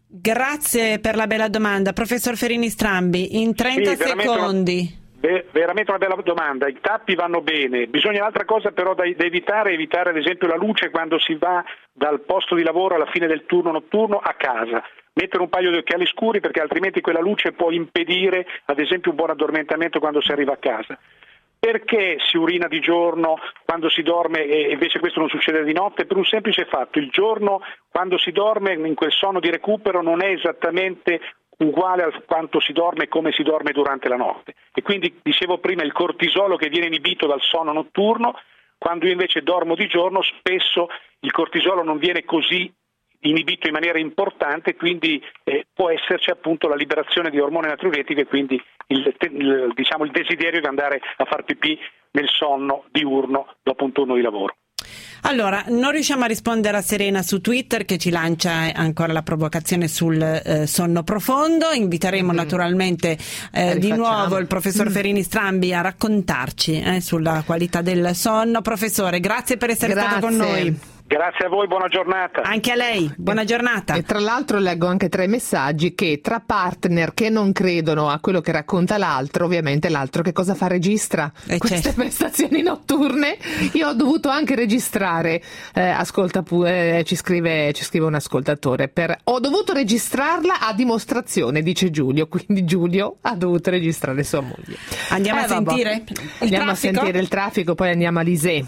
Speaker 1: Grazie per la bella domanda, professor Ferini Strambi, in trenta
Speaker 3: sì,
Speaker 1: secondi.
Speaker 3: È veramente una bella domanda, i tappi vanno bene, bisogna un'altra cosa però da, da evitare, evitare ad esempio la luce quando si va dal posto di lavoro alla fine del turno notturno a casa, mettere un paio di occhiali scuri perché altrimenti quella luce può impedire ad esempio un buon addormentamento quando si arriva a casa. Perché si urina di giorno quando si dorme e invece questo non succede di notte? Per un semplice fatto, il giorno quando si dorme in quel sonno di recupero non è esattamente uguale a quanto si dorme e come si dorme durante la notte, e quindi dicevo prima il cortisolo che viene inibito dal sonno notturno, quando io invece dormo di giorno spesso il cortisolo non viene così inibito in maniera importante, quindi eh, può esserci appunto la liberazione di ormoni natriuretici e quindi il, il, diciamo, il desiderio di andare a far pipì nel sonno diurno dopo un turno di lavoro.
Speaker 1: Allora, non riusciamo a rispondere a Serena su Twitter che ci lancia ancora la provocazione sul eh, sonno profondo. Inviteremo mm. naturalmente eh, di nuovo il professor mm. Ferini Strambi a raccontarci eh, sulla qualità del sonno. Professore, grazie per essere
Speaker 4: grazie.
Speaker 1: stato con noi.
Speaker 3: Grazie a voi, buona giornata.
Speaker 1: Anche a lei, buona giornata.
Speaker 4: E tra l'altro leggo anche tra i messaggi che tra partner che non credono a quello che racconta l'altro, ovviamente l'altro che cosa fa? Registra e queste certo. prestazioni notturne. Io ho dovuto anche registrare, eh, ascolta pure, eh, ci scrive, ci scrive un ascoltatore, per, ho dovuto registrarla a dimostrazione, dice Giulio, quindi Giulio ha dovuto registrare sua moglie.
Speaker 1: Andiamo eh, a vabbè. sentire il
Speaker 4: Andiamo
Speaker 1: traffico?
Speaker 4: a sentire il traffico, poi andiamo a Lisée.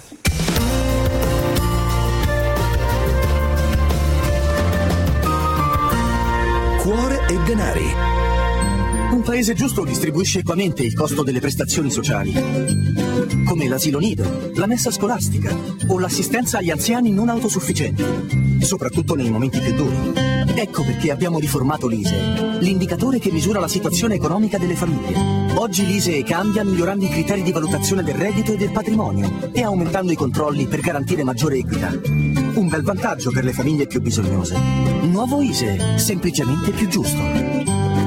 Speaker 5: Cuore e denari.
Speaker 12: Un paese giusto distribuisce equamente il costo delle prestazioni sociali, come l'asilo nido, la messa scolastica o l'assistenza agli anziani non autosufficienti, soprattutto nei momenti più duri. Ecco perché abbiamo riformato l'I S E E, l'indicatore che misura la situazione economica delle famiglie. Oggi l'I S E E cambia migliorando i criteri di valutazione del reddito e del patrimonio e aumentando i controlli per garantire maggiore equità. Un bel vantaggio per le famiglie più bisognose. Nuovo I S E E, semplicemente più giusto.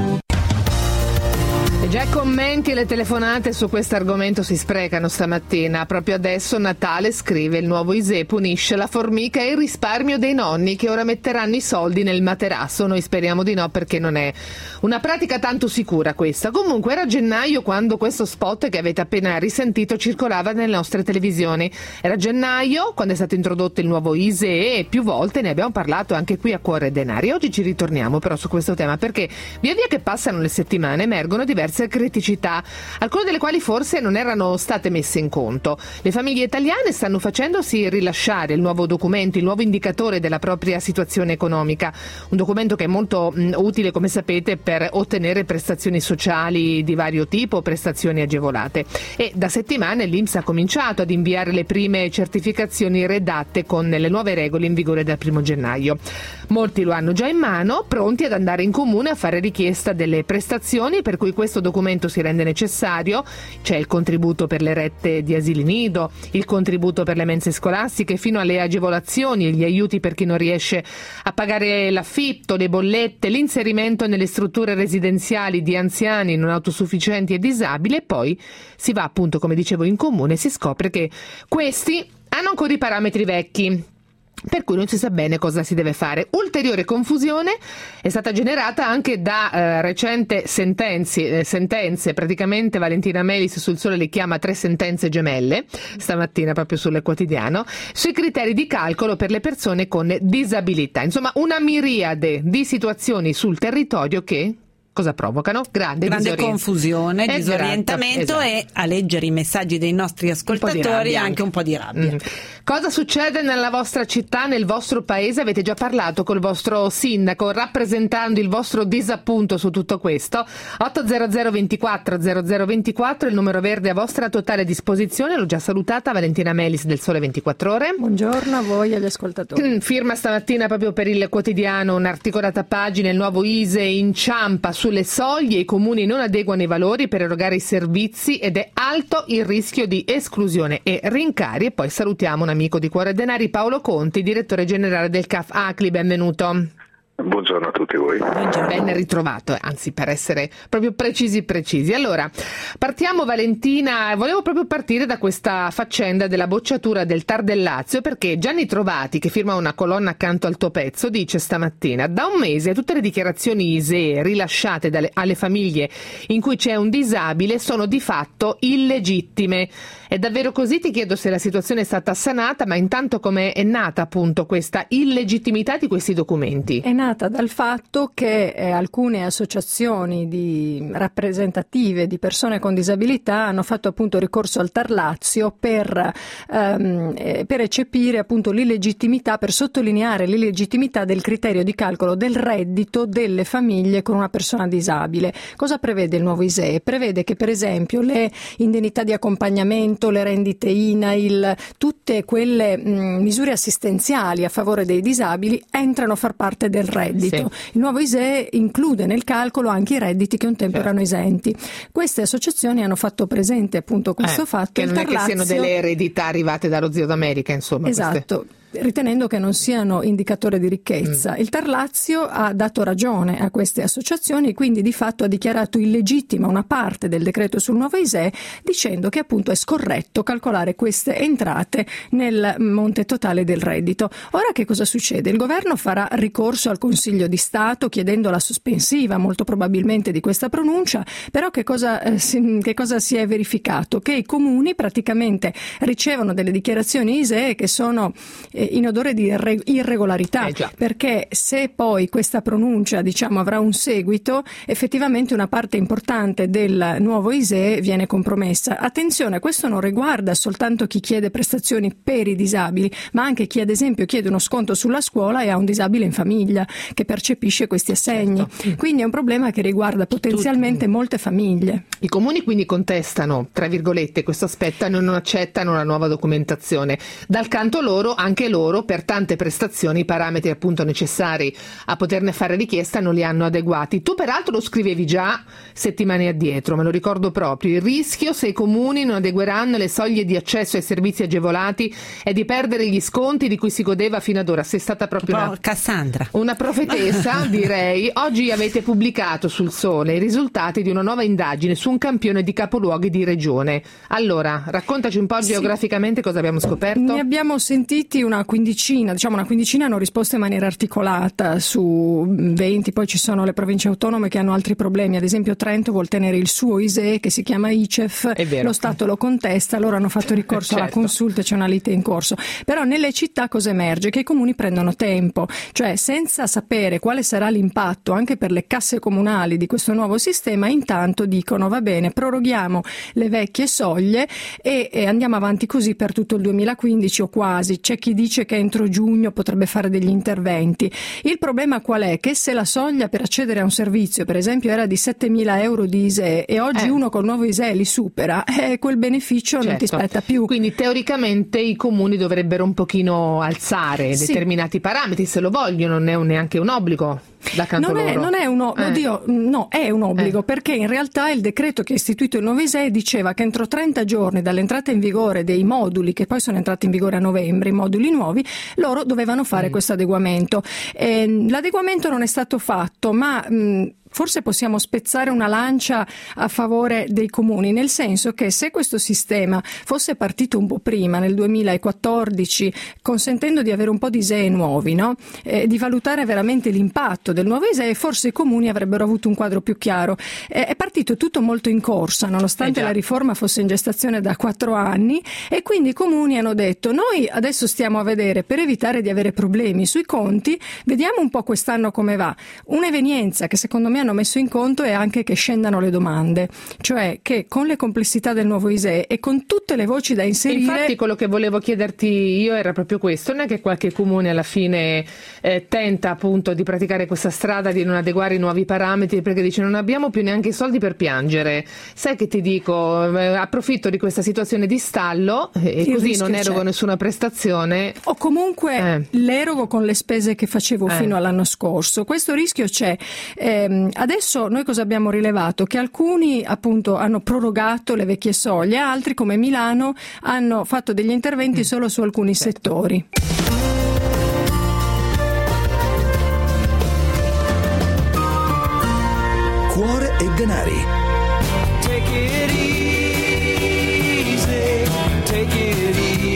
Speaker 4: E già i commenti e le telefonate su questo argomento si sprecano stamattina. Proprio adesso Natale scrive: il nuovo I S E E punisce la formica e il risparmio dei nonni che ora metteranno i soldi nel materasso. Noi speriamo di no, perché non è una pratica tanto sicura questa. Comunque era gennaio quando questo spot che avete appena risentito circolava nelle nostre televisioni. Era gennaio quando è stato introdotto il nuovo I S E E e più volte ne abbiamo parlato anche qui a Cuore e Denari. Oggi ci ritorniamo però su questo tema perché via via che passano le settimane emergono diverse criticità, alcune delle quali forse non erano state messe in conto. Le famiglie italiane stanno facendosi rilasciare il nuovo documento, il nuovo indicatore della propria situazione economica, un documento che è molto mh, utile, come sapete, per ottenere prestazioni sociali di vario tipo, prestazioni agevolate. E da settimane l'I N P S ha cominciato ad inviare le prime certificazioni redatte con le nuove regole in vigore dal primo gennaio. Molti lo hanno già in mano, pronti ad andare in comune a fare richiesta delle prestazioni, per cui questo documento si rende necessario. C'è il contributo per le rette di asili nido, il contributo per le mense scolastiche, fino alle agevolazioni e gli aiuti per chi non riesce a pagare l'affitto, le bollette, l'inserimento nelle strutture residenziali di anziani non autosufficienti e disabili, e poi si va appunto, come dicevo, in comune e si scopre che questi hanno ancora i parametri vecchi, per cui non si sa bene cosa si deve fare. Ulteriore confusione è stata generata anche da eh, recenti sentenze, eh, sentenze, praticamente Valentina Melis sul Sole le chiama tre sentenze gemelle, stamattina proprio sul Quotidiano, sui criteri di calcolo per le persone con disabilità. Insomma, una miriade di situazioni sul territorio che cosa provocano? Grande,
Speaker 1: grande
Speaker 4: disorient-
Speaker 1: confusione,
Speaker 4: esatto,
Speaker 1: disorientamento
Speaker 4: esatto.
Speaker 1: e a leggere i messaggi dei nostri ascoltatori anche un po' di rabbia.
Speaker 4: Mm. Cosa succede nella vostra città, nel vostro paese? Avete già parlato col vostro sindaco, rappresentando il vostro disappunto su tutto questo? otto zero zero ventiquattro zero zero ventiquattro, il numero verde a vostra totale disposizione. L'ho già salutata, Valentina Melis del Sole ventiquattro Ore.
Speaker 13: Buongiorno a voi e agli ascoltatori.
Speaker 4: Firma stamattina proprio per il quotidiano un'articolata pagina, il nuovo I S E inciampa sulle soglie, i comuni non adeguano i valori per erogare i servizi ed è alto il rischio di esclusione e rincari. E poi salutiamo un amico di Cuore Denari, Paolo Conti, direttore generale del C A F ACLI, benvenuto.
Speaker 14: Buongiorno a tutti voi.
Speaker 4: Buongiorno. Ben ritrovato, anzi per essere proprio precisi precisi. Allora, partiamo Valentina, volevo proprio partire da questa faccenda della bocciatura del T A R del Lazio, perché Gianni Trovati, che firma una colonna accanto al tuo pezzo, dice stamattina: da un mese tutte le dichiarazioni I S E E rilasciate dalle, alle famiglie in cui c'è un disabile sono di fatto illegittime. È davvero così? Ti chiedo se la situazione è stata sanata, ma intanto come è nata appunto questa illegittimità di questi documenti?
Speaker 13: È nata dal fatto che eh, alcune associazioni di rappresentative di persone con disabilità hanno fatto appunto ricorso al T A R Lazio per, ehm, eh, per eccepire appunto l'illegittimità, per sottolineare l'illegittimità del criterio di calcolo del reddito delle famiglie con una persona disabile. Cosa prevede il nuovo I S E E? Prevede che per esempio le indennità di accompagnamento, le rendite I N A I L, tutte quelle mh, misure assistenziali a favore dei disabili entrano a far parte del reddito. Sì. Il nuovo I S E E include nel calcolo anche i redditi che un tempo certo. erano esenti. Queste associazioni hanno fatto presente appunto questo
Speaker 4: eh,
Speaker 13: fatto.
Speaker 4: Che
Speaker 13: il
Speaker 4: non è che
Speaker 13: Lazio...
Speaker 4: siano delle eredità arrivate dallo zio d'America, insomma.
Speaker 13: Esatto.
Speaker 4: Queste...
Speaker 13: ritenendo che non siano indicatore di ricchezza. Mm. Il T A R Lazio ha dato ragione a queste associazioni e quindi di fatto ha dichiarato illegittima una parte del decreto sul nuovo I S E E, dicendo che appunto è scorretto calcolare queste entrate nel monte totale del reddito. Ora che cosa succede? Il governo farà ricorso al Consiglio di Stato chiedendo la sospensiva molto probabilmente di questa pronuncia, però che cosa, eh, si, che cosa si è verificato? Che i comuni praticamente ricevono delle dichiarazioni I S E E che sono in odore di irre- irregolarità, eh perché se poi questa pronuncia diciamo avrà un seguito, effettivamente una parte importante del nuovo I S E E viene compromessa. Attenzione, questo non riguarda soltanto chi chiede prestazioni per i disabili, ma anche chi ad esempio chiede uno sconto sulla scuola e ha un disabile in famiglia che percepisce questi assegni. Certo. Quindi è un problema che riguarda potenzialmente Tutti. molte famiglie.
Speaker 4: I comuni quindi contestano, tra virgolette, questo aspetto e non accettano la nuova documentazione. Dal canto loro, anche loro, per tante prestazioni, i parametri appunto necessari a poterne fare richiesta non li hanno adeguati. Tu peraltro lo scrivevi già settimane addietro, me lo ricordo proprio. Il rischio, se i comuni non adegueranno le soglie di accesso ai servizi agevolati, è di perdere gli sconti di cui si godeva fino ad ora. Sei stata proprio
Speaker 1: un
Speaker 4: una,
Speaker 1: Cassandra.
Speaker 4: una profetessa, direi. Oggi avete pubblicato sul Sole i risultati di una nuova indagine su un campione di capoluoghi di regione. Allora, raccontaci un po' sì. geograficamente cosa abbiamo scoperto.
Speaker 13: Ne abbiamo sentiti una quindicina, diciamo una quindicina hanno risposto in maniera articolata su venti, poi ci sono le province autonome che hanno altri problemi, ad esempio Trento vuol tenere il suo I S E E che si chiama I C E F, lo Stato lo contesta, loro hanno fatto ricorso certo. alla consulta e c'è una lite in corso. Però nelle città cosa emerge? Che i comuni prendono tempo, cioè senza sapere quale sarà l'impatto anche per le casse comunali di questo nuovo sistema, intanto dicono va bene, proroghiamo le vecchie soglie e, e andiamo avanti così per tutto il duemilaquindici o quasi. C'è chi dice che entro giugno potrebbe fare degli interventi. Il problema qual è? Che se la soglia per accedere a un servizio per esempio era di settemila euro di I S E E e oggi eh. uno col nuovo I S E E li supera, eh, quel beneficio certo. non ti spetta più.
Speaker 4: Quindi teoricamente i comuni dovrebbero un pochino alzare sì. determinati parametri se lo vogliono, non è un, neanche un obbligo. Da canto
Speaker 13: non, è,
Speaker 4: loro.
Speaker 13: non è un eh. oddio, no, è un obbligo eh. perché in realtà il decreto che ha istituito il nuovo I S E E diceva che entro trenta giorni dall'entrata in vigore dei moduli che poi sono entrati in vigore a novembre, i moduli nuovi, loro dovevano fare mm. questo adeguamento. Eh, l'adeguamento non è stato fatto, ma mh, forse possiamo spezzare una lancia a favore dei comuni, nel senso che se questo sistema fosse partito un po' prima, nel duemilaquattordici, consentendo di avere un po' di I S E E nuovi, no? eh, di valutare veramente l'impatto del nuovo I S E E, forse i comuni avrebbero avuto un quadro più chiaro. Eh, è partito tutto molto in corsa, nonostante eh la riforma fosse in gestazione da quattro anni, e quindi i comuni hanno detto noi adesso stiamo a vedere, per evitare di avere problemi sui conti, vediamo un po' quest'anno come va. Un'evenienza che secondo me mi hanno messo in conto è anche che scendano le domande, cioè che con le complessità del nuovo I S E E e con tutte le voci da inserire...
Speaker 4: Infatti quello che volevo chiederti io era proprio questo, non è che qualche comune alla fine eh, tenta appunto di praticare questa strada di non adeguare i nuovi parametri perché dice non abbiamo più neanche i soldi per piangere, sai che ti dico, eh, approfitto di questa situazione di stallo e
Speaker 13: Il
Speaker 4: così non erogo
Speaker 13: c'è.
Speaker 4: nessuna prestazione
Speaker 13: o comunque eh. l'erogo con le spese che facevo
Speaker 4: eh.
Speaker 13: fino all'anno scorso. Questo rischio c'è. Eh, adesso noi cosa abbiamo rilevato? Che alcuni appunto hanno prorogato le vecchie soglie, altri come Milano hanno fatto degli interventi mm. solo su alcuni certo. settori.
Speaker 5: Cuore e denari.
Speaker 6: Take it easy, take it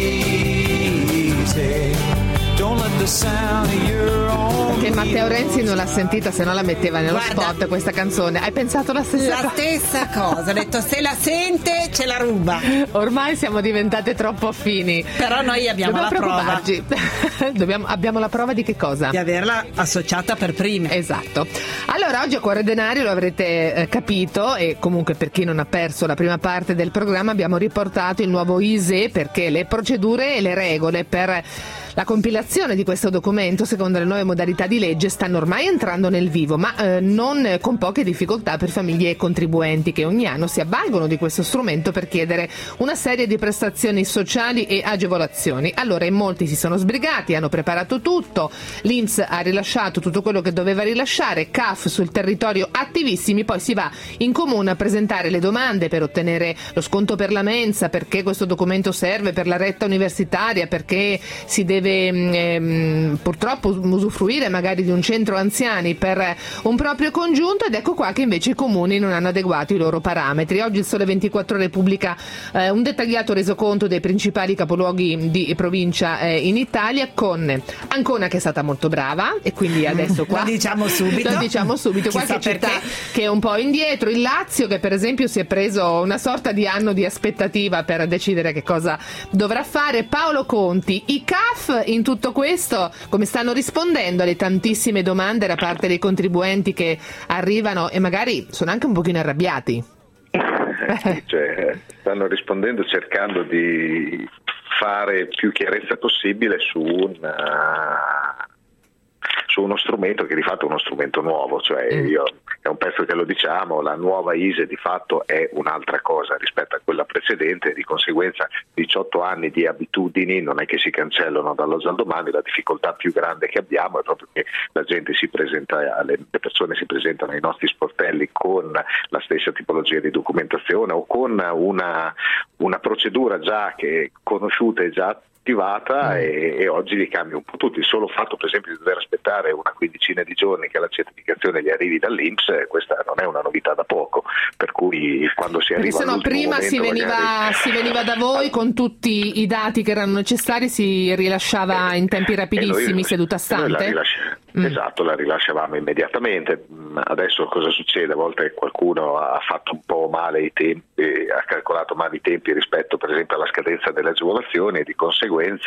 Speaker 6: easy. Don't let the sound of your own.
Speaker 4: Che Matteo Renzi non l'ha sentita, se no la metteva nello
Speaker 1: Guarda,
Speaker 4: spot questa canzone. Hai pensato la stessa
Speaker 1: la
Speaker 4: cosa?
Speaker 1: stessa cosa, ho detto se la sente ce la ruba.
Speaker 4: Ormai siamo diventate troppo affini.
Speaker 1: Però noi abbiamo
Speaker 4: Dobbiamo
Speaker 1: la prova.
Speaker 4: Dobbiamo, abbiamo la prova di che cosa?
Speaker 1: Di averla associata per prima.
Speaker 4: Esatto. Allora oggi a Cuore Denari lo avrete eh, capito, e comunque per chi non ha perso la prima parte del programma abbiamo riportato il nuovo I S E E perché le procedure e le regole per la compilazione di questo documento secondo le nuove modalità di legge stanno ormai entrando nel vivo, ma eh, non con poche difficoltà per famiglie e contribuenti che ogni anno si avvalgono di questo strumento per chiedere una serie di prestazioni sociali e agevolazioni. Allora in molti si sono sbrigati, hanno preparato tutto, l'I N P S ha rilasciato tutto quello che doveva rilasciare, C A F sul territorio attivissimi, poi si va in comune a presentare le domande per ottenere lo sconto per la mensa, perché questo documento serve per la retta universitaria, perché si deve Ehm, purtroppo usufruire magari di un centro anziani per un proprio congiunto, ed ecco qua che invece i comuni non hanno adeguato i loro parametri. Oggi il Sole ventiquattro Ore pubblica eh, un dettagliato resoconto dei principali capoluoghi di provincia eh, in Italia, con Ancona che è stata molto brava e quindi adesso qua
Speaker 1: lo diciamo subito,
Speaker 4: lo diciamo subito qualche città che è un po' indietro, il Lazio che per esempio si è preso una sorta di anno di aspettativa per decidere che cosa dovrà fare, Paolo Conti, i C A F in tutto questo come stanno rispondendo alle tantissime domande da parte dei contribuenti che arrivano e magari sono anche un pochino arrabbiati?
Speaker 14: Eh, cioè, stanno rispondendo cercando di fare più chiarezza possibile su una su uno strumento che di fatto è uno strumento nuovo, cioè mm. io, è un pezzo che lo diciamo, la nuova I S E E di fatto è un'altra cosa rispetto a quella precedente, di conseguenza diciotto anni di abitudini non è che si cancellano dall'oggi al domani. La difficoltà più grande che abbiamo è proprio che la gente si presenta, le persone si presentano ai nostri sportelli con la stessa tipologia di documentazione o con una, una procedura già che è conosciuta e già attivata, e, e oggi li cambia un po' tutti. Il solo fatto per esempio di dover aspettare una quindicina di giorni che la certificazione gli arrivi dall'I N P S, questa non è una novità da poco, per cui quando si arriva
Speaker 4: se no prima
Speaker 14: momento,
Speaker 4: si veniva,
Speaker 14: magari...
Speaker 4: si veniva da voi con tutti i dati che erano necessari, si rilasciava in tempi rapidissimi,
Speaker 14: noi,
Speaker 4: seduta stante?
Speaker 14: La rilascia... mm. Esatto, la rilasciavamo immediatamente. Adesso cosa succede? A volte qualcuno ha fatto un po' male i tempi, ha calcolato male i tempi rispetto per esempio alla scadenza delle agevolazioni, e di conseguenza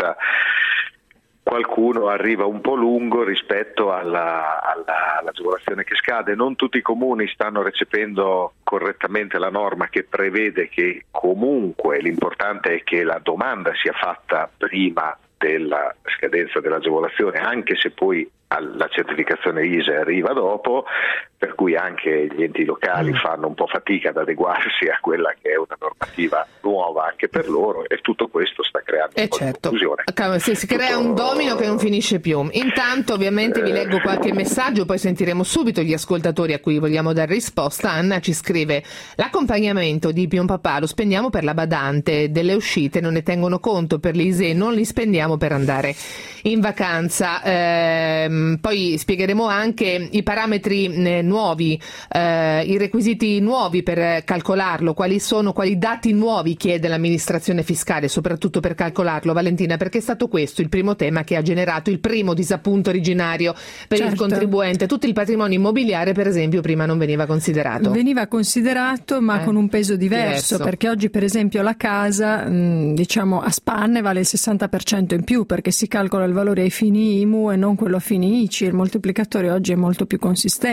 Speaker 14: qualcuno arriva un po' lungo rispetto alla, alla, all'agevolazione che scade. Non tutti i comuni stanno recependo correttamente la norma che prevede che comunque l'importante è che la domanda sia fatta prima della scadenza dell'agevolazione, anche se poi la certificazione I S E E arriva dopo, per cui anche gli enti locali mm. fanno un po' fatica ad adeguarsi a quella che è una normativa nuova anche per loro, e tutto questo sta creando
Speaker 4: eh
Speaker 14: un po'
Speaker 4: certo.
Speaker 14: di confusione.
Speaker 4: Si, si crea tutto... un domino che non finisce più. Intanto ovviamente eh... vi leggo qualche messaggio, poi sentiremo subito gli ascoltatori a cui vogliamo dare risposta. Anna ci scrive: l'accompagnamento di Pion Papà lo spendiamo per la badante, delle uscite non ne tengono conto, per l'I S E E non li spendiamo per andare in vacanza. Ehm, poi spiegheremo anche i parametri eh, nuovi, eh, i requisiti nuovi per calcolarlo, quali sono, quali dati nuovi chiede l'amministrazione fiscale, soprattutto per calcolarlo, Valentina, perché è stato questo il primo tema che ha generato il primo disappunto originario per certo. il contribuente. Tutto il patrimonio immobiliare, per esempio, prima non veniva considerato.
Speaker 13: Veniva considerato, ma eh, con un peso diverso, diverso, perché oggi, per esempio, la casa, mh, diciamo, a spanne vale il sessanta per cento in più, perché si calcola il valore ai fini I M U e non quello a fini I C I. Il moltiplicatore oggi è molto più consistente.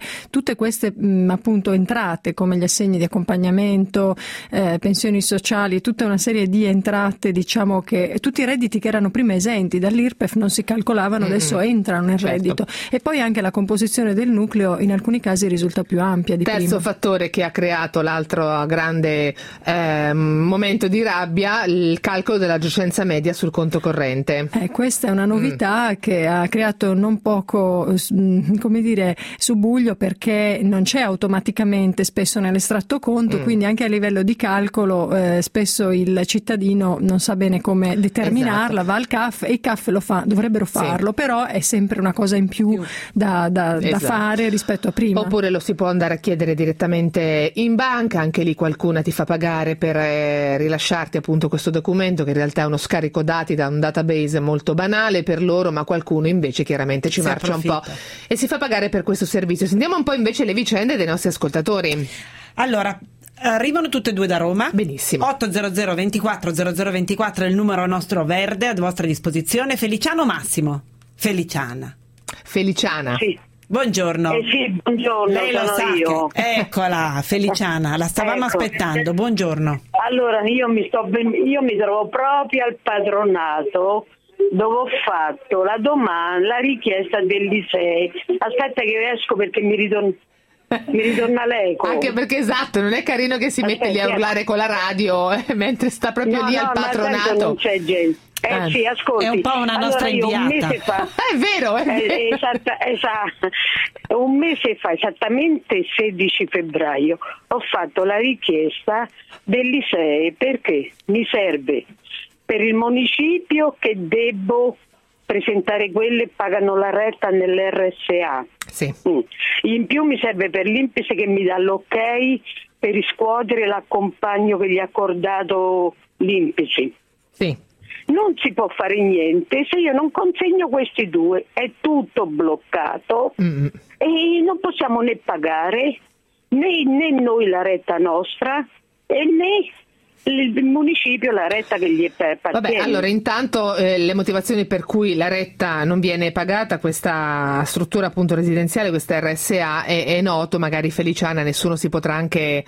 Speaker 13: tutte queste mh, appunto entrate come gli assegni di accompagnamento, eh, pensioni sociali, tutta una serie di entrate, diciamo che tutti i redditi che erano prima esenti dall'I R P E F non si calcolavano, mm-hmm. adesso entrano nel certo. reddito, e poi anche la composizione del nucleo in alcuni casi risulta più ampia di
Speaker 4: Terzo
Speaker 13: prima.
Speaker 4: fattore che ha creato l'altro grande eh, momento di rabbia, il calcolo della giacenza media sul conto corrente.
Speaker 13: Eh, questa è una novità mm. che ha creato non poco, come dire, subbuglio, perché non c'è automaticamente spesso nell'estratto conto, mm. quindi anche a livello di calcolo eh, spesso il cittadino non sa bene come determinarla, esatto. va al C A F e i C A F lo fa, dovrebbero farlo, sì. però è sempre una cosa in più, più. Da, da, esatto. da fare rispetto a prima.
Speaker 4: Oppure lo si può andare a chiedere direttamente in banca, anche lì qualcuna ti fa pagare per eh, rilasciarti appunto questo documento, che in realtà è uno scarico dati da un database molto banale per loro, ma qualcuno invece chiaramente ci si marcia approfitta. un po' e si fa pagare per questo servizio. Sentiamo un po' invece le vicende dei nostri ascoltatori.
Speaker 1: Allora, arrivano tutte e due da Roma.
Speaker 4: Benissimo.
Speaker 1: ottocento ventiquattro zero zero ventiquattro è il numero nostro verde a vostra disposizione. Feliciano Massimo. Feliciana.
Speaker 4: Feliciana.
Speaker 2: Sì.
Speaker 1: Buongiorno.
Speaker 2: Eh sì, buongiorno,
Speaker 1: Lei lo
Speaker 2: sono
Speaker 1: sa
Speaker 2: io.
Speaker 1: Che... Eccola, Feliciana, la stavamo
Speaker 2: ecco.
Speaker 1: aspettando. Buongiorno.
Speaker 2: Allora, io mi sto ben... io mi trovo proprio al patronato dove ho fatto la domanda, la richiesta dell'I S E E. Aspetta che esco perché mi ritorno. Mi ritorna l'eco.
Speaker 4: Anche perché esatto, non è carino che si
Speaker 2: Aspetta,
Speaker 4: mette lì a urlare con la radio eh, mentre sta proprio
Speaker 2: no,
Speaker 4: lì
Speaker 2: no,
Speaker 4: al patronato.
Speaker 2: Non c'è gente. Eh
Speaker 4: ah.
Speaker 2: sì, ascolti.
Speaker 1: È un po' una nostra
Speaker 2: allora, io
Speaker 1: inviata.
Speaker 2: Un mese fa,
Speaker 4: è vero, è vero.
Speaker 2: Eh, esatta, esatto, un mese fa, esattamente il sedici febbraio, ho fatto la richiesta dell'I S E E perché mi serve per il municipio che devo presentare quelle che pagano la retta nell'R S A.
Speaker 4: Sì.
Speaker 2: Mm. In più mi serve per l'I N P S che mi dà l'ok per riscuotere l'accompagno che gli ha accordato l'I N P S.
Speaker 4: Sì.
Speaker 2: Non si può fare niente se io non consegno questi due, è tutto bloccato mm. e non possiamo né pagare né, né noi la retta nostra e né il municipio la retta che gli appartiene.
Speaker 4: Vabbè, allora intanto eh, le motivazioni per cui la retta non viene pagata, questa struttura appunto residenziale, questa R S A, è, è noto, magari Feliciana nessuno si potrà anche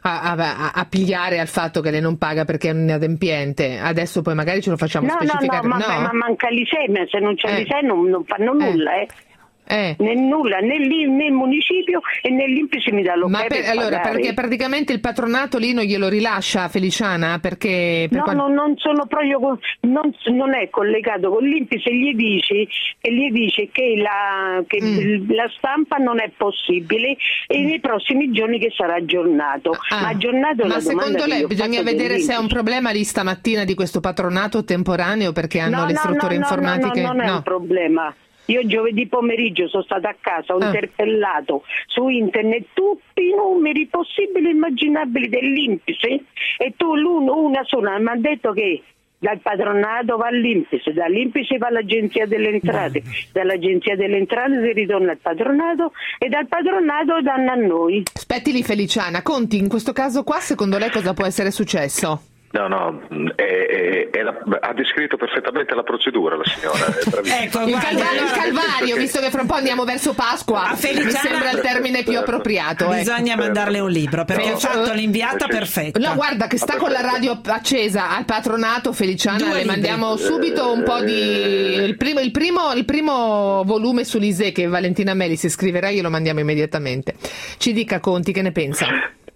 Speaker 4: appigliare al fatto che lei non paga perché è un inadempiente. Adesso poi magari ce lo facciamo
Speaker 2: no,
Speaker 4: specificare.
Speaker 2: No, no, ma,
Speaker 4: no?
Speaker 2: ma manca l'I S E E, ma se non c'è eh. l'I S E E non, non fanno nulla, eh.
Speaker 4: Eh.
Speaker 2: Né nulla, né lì né il municipio e né l'I N P S mi dà l'ok.
Speaker 4: Ma per,
Speaker 2: per
Speaker 4: allora
Speaker 2: pagare.
Speaker 4: Perché praticamente il patronato lì non glielo rilascia, Feliciana? Perché per
Speaker 2: no,
Speaker 4: qual...
Speaker 2: no, non sono proprio non, non è collegato con l'I N P S e gli dice e gli dice che, la, che mm. la stampa non è possibile e nei prossimi giorni che sarà aggiornato.
Speaker 4: Ah.
Speaker 2: Ma aggiornato
Speaker 4: Ma
Speaker 2: la
Speaker 4: secondo lei bisogna vedere se è un
Speaker 2: dell'I N P S.
Speaker 4: problema lì stamattina di questo patronato temporaneo perché hanno
Speaker 2: no,
Speaker 4: le
Speaker 2: no,
Speaker 4: strutture
Speaker 2: no,
Speaker 4: informatiche?
Speaker 2: No, no, non è
Speaker 4: no.
Speaker 2: un problema. Io giovedì pomeriggio sono stata a casa, ho ah. interpellato su internet tutti i numeri possibili e immaginabili dell'I N P S e tu l'uno, una sola mi ha detto che dal patronato va all'I N P S, dall'I N P S va all'Agenzia delle Entrate, dall'Agenzia delle Entrate si ritorna al patronato e dal patronato danno a noi.
Speaker 4: Aspetti lì Feliciana, conti in questo caso qua secondo lei cosa può essere successo?
Speaker 14: No, no, è, è, è la, ha descritto perfettamente la procedura la signora. È
Speaker 1: ecco,
Speaker 4: il,
Speaker 1: guarda,
Speaker 4: calvario, il calvario
Speaker 14: che...
Speaker 4: visto che fra un po' andiamo verso Pasqua, mi sembra il termine più appropriato.
Speaker 1: Bisogna
Speaker 4: ecco.
Speaker 1: mandarle un libro perché ha fatto l'inviata perfetta.
Speaker 4: No, guarda che sta con la radio accesa al patronato, Feliciana, Due le libri. mandiamo subito un po' di il primo, il primo, il primo volume sull'I S E E che Valentina Meli si scriverà, glielo mandiamo immediatamente. Ci dica Conti, che ne pensa?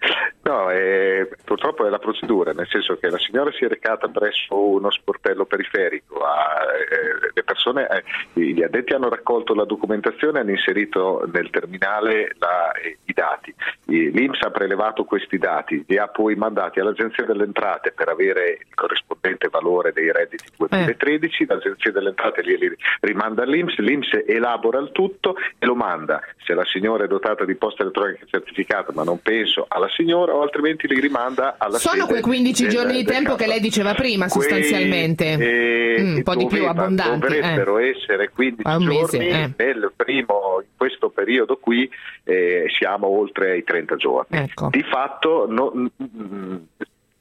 Speaker 14: No, eh, purtroppo è la procedura, nel senso che la signora si è recata presso uno sportello periferico, a, eh, le persone, eh, gli addetti hanno raccolto la documentazione, hanno inserito nel terminale la, eh, i dati, l'I N P S ha prelevato questi dati, li ha poi mandati all'Agenzia delle Entrate per avere il corrispondente valore dei redditi duemilatredici, eh. l'Agenzia delle Entrate li, li rimanda all'I N P S, l'I N P S elabora il tutto e lo manda, se la signora è dotata di posta elettronica certificata, ma non penso alla signora, o altrimenti li rimanda alla
Speaker 4: Sono quei quindici
Speaker 14: del,
Speaker 4: giorni di
Speaker 14: del
Speaker 4: tempo
Speaker 14: capo.
Speaker 4: che lei diceva prima sostanzialmente.
Speaker 14: Que, eh,
Speaker 4: mm, un po' di più abbondanti.
Speaker 14: Dovrebbero
Speaker 4: eh.
Speaker 14: essere quindici
Speaker 4: un
Speaker 14: giorni,
Speaker 4: mese, eh.
Speaker 14: nel primo, in questo periodo qui eh, siamo oltre ai trenta giorni.
Speaker 4: Ecco.
Speaker 14: Di fatto no,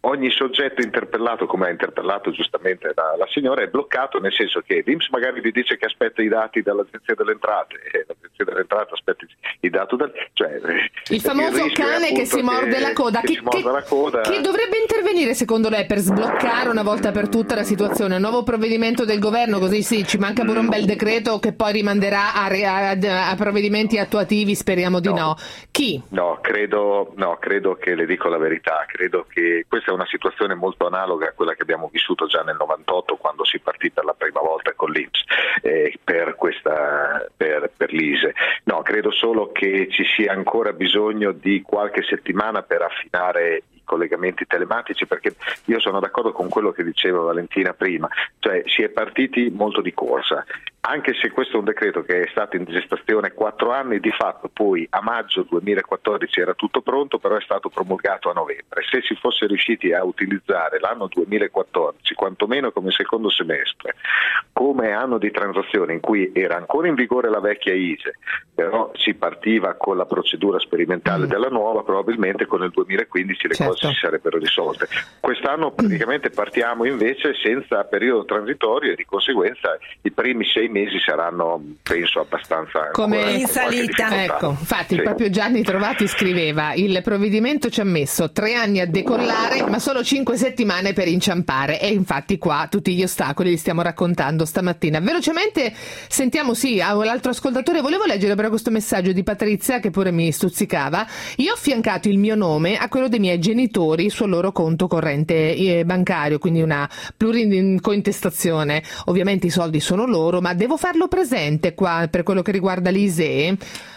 Speaker 14: ogni soggetto interpellato, come ha interpellato giustamente la, la signora, è bloccato, nel senso che l'I N P S magari gli dice che aspetta i dati dall'Agenzia delle Entrate e l'Agenzia delle Entrate aspetta i dati dal, cioè,
Speaker 4: il famoso
Speaker 14: il
Speaker 4: cane che si morde
Speaker 14: che,
Speaker 4: la coda.
Speaker 14: Che,
Speaker 4: che,
Speaker 14: che,
Speaker 4: la coda. Che dovrebbe intervenire secondo lei per sbloccare una volta per tutta la situazione? Un nuovo provvedimento del governo, così sì, ci manca pure un bel decreto che poi rimanderà a, a, a provvedimenti attuativi, speriamo di no. no. Chi?
Speaker 14: No, credo, no, credo che le dico la verità, credo che questa è una situazione molto analoga a quella che abbiamo vissuto già nel novantotto, quando si partì per la prima volta con l'I N P S eh, per, questa, per, per l'I S E. No, credo solo che ci sia ancora bisogno di qualche settimana per affinare i collegamenti telematici, perché io sono d'accordo con quello che diceva Valentina prima, cioè si è partiti molto di corsa, anche se questo è un decreto che è stato in gestazione quattro anni, di fatto poi a maggio duemilaquattordici era tutto pronto, però è stato promulgato a novembre. Se si fosse riusciti a utilizzare l'anno duemilaquattordici quantomeno come secondo semestre, come anno di transazione in cui era ancora in vigore la vecchia I S E, però si partiva con la procedura sperimentale mm. della nuova, probabilmente con il duemilaquindici le certo. cose si sarebbero risolte. Quest'anno praticamente partiamo invece senza periodo transitorio e di conseguenza i primi sei mesi saranno, penso, abbastanza
Speaker 4: come in salita. Ecco, infatti sì. proprio Gianni Trovati scriveva: il provvedimento ci ha messo tre anni a decollare ma solo cinque settimane per inciampare, e infatti qua tutti gli ostacoli li stiamo raccontando stamattina. Velocemente sentiamo sì l'altro ascoltatore. Volevo leggere però questo messaggio di Patrizia che pure mi stuzzicava. Io ho affiancato il mio nome a quello dei miei genitori sul loro conto corrente bancario, quindi una pluricointestazione. Ovviamente i soldi sono loro, ma devo farlo presente qua per quello che riguarda l'I S E?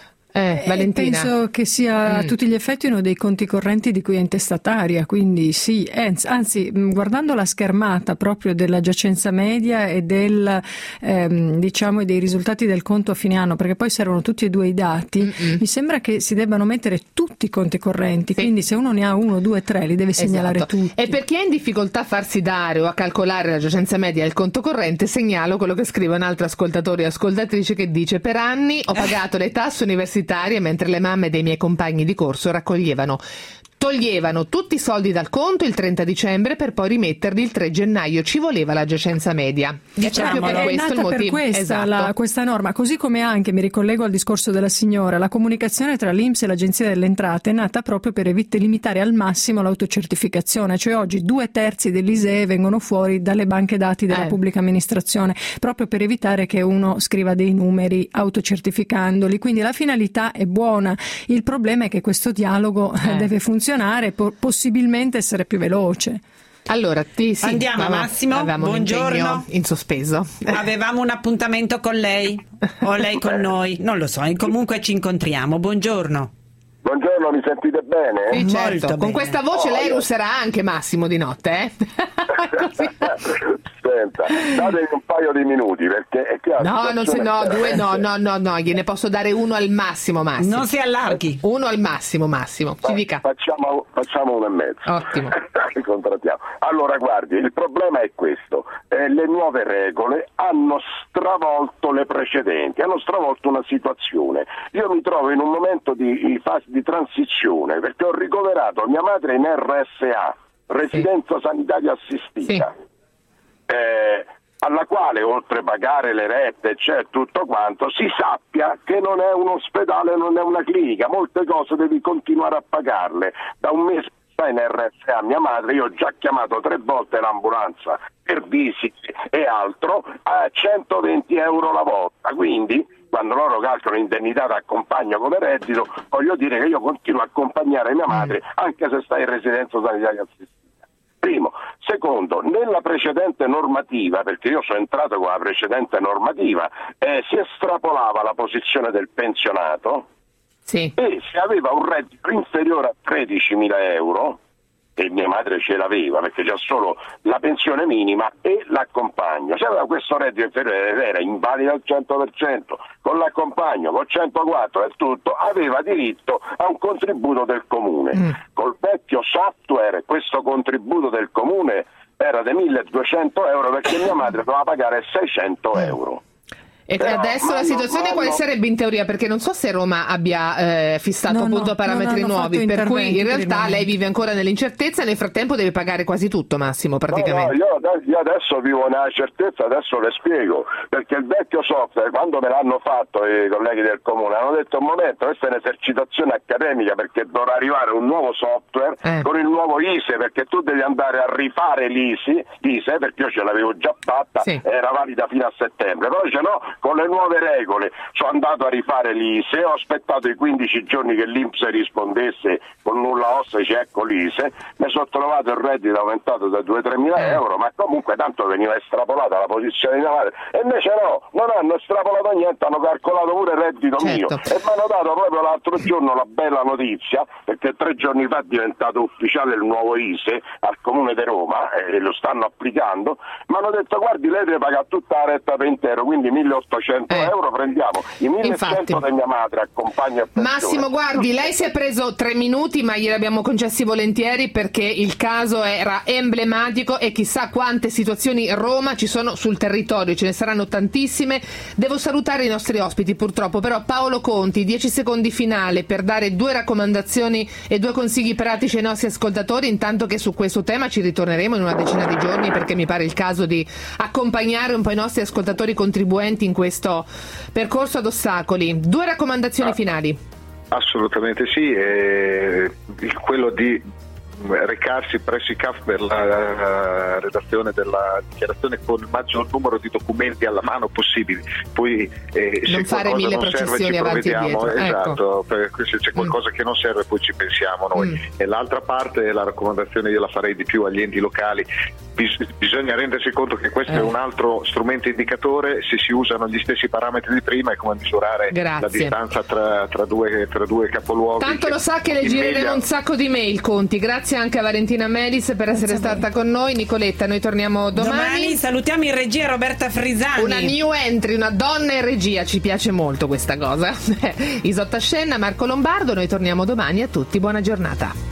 Speaker 4: Eh, Valentina.
Speaker 13: Penso che sia a mm. tutti gli effetti uno dei conti correnti di cui è intestataria, quindi sì, anzi guardando la schermata proprio della giacenza media e del ehm, diciamo dei risultati del conto a fine anno, perché poi servono tutti e due i dati, Mm-mm. mi sembra che si debbano mettere tutti i conti correnti, sì. quindi se uno ne ha uno, due, tre li deve segnalare
Speaker 4: esatto.
Speaker 13: tutti.
Speaker 4: E per chi è in difficoltà a farsi dare o a calcolare la giacenza media e il conto corrente, segnalo quello che scrive un altro ascoltatore e ascoltatrice che dice: per anni ho pagato le tasse universitarie mentre le mamme dei miei compagni di corso raccoglievano toglievano tutti i soldi dal conto il trenta dicembre per poi rimetterli il tre gennaio. Ci voleva la giacenza media.
Speaker 13: Diciamo, per è questo nata il motivo. Per questa, esatto. la, questa norma, così come anche, mi ricollego al discorso della signora, la comunicazione tra l'I N P S e l'Agenzia delle Entrate è nata proprio per evitare, limitare al massimo l'autocertificazione, cioè oggi due terzi dell'I S E E vengono fuori dalle banche dati della eh. pubblica amministrazione, proprio per evitare che uno scriva dei numeri autocertificandoli, quindi la finalità è buona, il problema è che questo dialogo eh. deve funzionare e possibilmente essere più veloce.
Speaker 4: Allora, ti, sì,
Speaker 1: andiamo
Speaker 4: avevamo,
Speaker 1: Massimo,
Speaker 4: avevamo
Speaker 1: buongiorno.
Speaker 4: In sospeso.
Speaker 1: Avevamo un appuntamento con lei o lei con noi, non lo so, comunque ci incontriamo. Buongiorno.
Speaker 15: Buongiorno, mi sentite bene?
Speaker 4: Sì, certo. Con
Speaker 1: bene.
Speaker 4: Questa voce oh, lei io... russerà anche Massimo di notte, eh?
Speaker 15: Senta, datemi un paio di minuti perché è chiaro.
Speaker 4: No, non se, no, due no, no, no, no, gliene posso dare uno al massimo, Massimo.
Speaker 1: Non si allarghi.
Speaker 4: Uno al massimo, Massimo. Ci dica.
Speaker 15: Facciamo, facciamo uno e mezzo.
Speaker 4: Ottimo.
Speaker 15: Allora, guardi, il problema è questo. Eh, le nuove regole hanno stravolto le precedenti, hanno stravolto una situazione. Io mi trovo in un momento di, di fase di transizione perché ho ricoverato mia madre in R S A, residenza sì. sanitaria assistita. Sì. Eh, alla quale oltre a pagare le rette e c'è tutto quanto, si sappia che non è un ospedale, non è una clinica, molte cose devi continuare a pagarle. Da un mese sta in R S A mia madre, io ho già chiamato tre volte l'ambulanza per visite e altro a centoventi euro la volta, quindi quando loro calcolano indennità d'accompagno come reddito, voglio dire che io continuo a accompagnare mia madre anche se sta in residenza sanitaria assistita. Primo. Secondo, nella precedente normativa, perché io sono entrato con la precedente normativa, eh, si estrapolava la posizione del pensionato
Speaker 4: sì.
Speaker 15: e se aveva un reddito inferiore a tredicimila euro, e mia madre ce l'aveva perché c'ha solo la pensione minima e l'accompagno, se aveva questo reddito inferiore era invalida al cento per cento, con l'accompagno, con centoquattro e tutto, aveva diritto a un contributo del comune. Mm. Col vecchio software questo contributo del comune era di milleduecento euro perché mia madre doveva pagare seicento euro.
Speaker 4: E
Speaker 15: Però,
Speaker 4: adesso la situazione
Speaker 15: vanno,
Speaker 4: quale
Speaker 15: vanno...
Speaker 4: sarebbe in teoria? Perché non so se Roma abbia eh, fissato
Speaker 13: no,
Speaker 4: appunto
Speaker 13: no,
Speaker 4: parametri nuovi, per cui in realtà
Speaker 13: prima.
Speaker 4: lei vive ancora nell'incertezza e nel frattempo deve pagare quasi tutto, Massimo, praticamente.
Speaker 15: No, no, io, io adesso vivo nella certezza, adesso le spiego, perché il vecchio software, quando me l'hanno fatto i colleghi del comune, hanno detto un momento, questa è un'esercitazione accademica perché dovrà arrivare un nuovo software eh. con il nuovo I S E, perché tu devi andare a rifare l'I S E, l'I S E perché io ce l'avevo già fatta, sì. era valida fino a settembre, però dice no, con le nuove regole sono andato a rifare l'I S E, ho aspettato i quindici giorni che l'I N P S rispondesse con nulla ossa, dice ecco l'I S E, mi sono trovato il reddito aumentato da due tre mila euro, ma comunque tanto veniva estrapolata la posizione di mia madre, e invece no, non hanno estrapolato niente, hanno calcolato pure il reddito certo. mio, e mi hanno dato proprio l'altro giorno la bella notizia, perché tre giorni fa è diventato ufficiale il nuovo I S E al comune di Roma e lo stanno applicando, mi hanno detto guardi lei deve pagare tutta la retta per intero, quindi milleottocento eh. euro, prendiamo i millecento di mia madre, accompagna e pensione.
Speaker 4: Massimo, guardi, lei si è preso tre minuti, ma glieli abbiamo concessi volentieri perché il caso era emblematico e chissà quante situazioni Roma ci sono sul territorio, ce ne saranno tantissime. Devo salutare i nostri ospiti purtroppo, però Paolo Conti, dieci secondi finale per dare due raccomandazioni e due consigli pratici ai nostri ascoltatori, intanto che su questo tema ci ritorneremo in una decina di giorni perché mi pare il caso di accompagnare un po' i nostri ascoltatori contribuenti in questo percorso ad ostacoli. Due raccomandazioni ah, finali.
Speaker 14: Assolutamente sì, eh, quello di recarsi presso i C A F per la redazione della dichiarazione con il maggior numero di documenti alla mano possibili, poi eh,
Speaker 4: non
Speaker 14: se
Speaker 4: fare mille
Speaker 14: non
Speaker 4: processioni
Speaker 14: serve,
Speaker 4: avanti e dietro,
Speaker 14: esatto,
Speaker 4: ecco.
Speaker 14: se c'è qualcosa mm. che non serve poi ci pensiamo noi mm. e l'altra parte, la raccomandazione io la farei di più agli enti locali. Bis- bisogna rendersi conto che questo eh. è un altro strumento indicatore, se si usano gli stessi parametri di prima è come misurare
Speaker 4: Grazie.
Speaker 14: la distanza tra, tra, due, tra due capoluoghi.
Speaker 4: Tanto lo sa che le gireremo media... un sacco di mail, Conti. Grazie anche a Valentina Melis per essere Grazie stata con noi. Nicoletta, noi torniamo domani.
Speaker 1: Domani salutiamo in regia Roberta Frisani.
Speaker 4: Una new entry, una donna in regia, ci piace molto questa cosa. Isotta Scenna, Marco Lombardo, noi torniamo domani, a tutti buona giornata.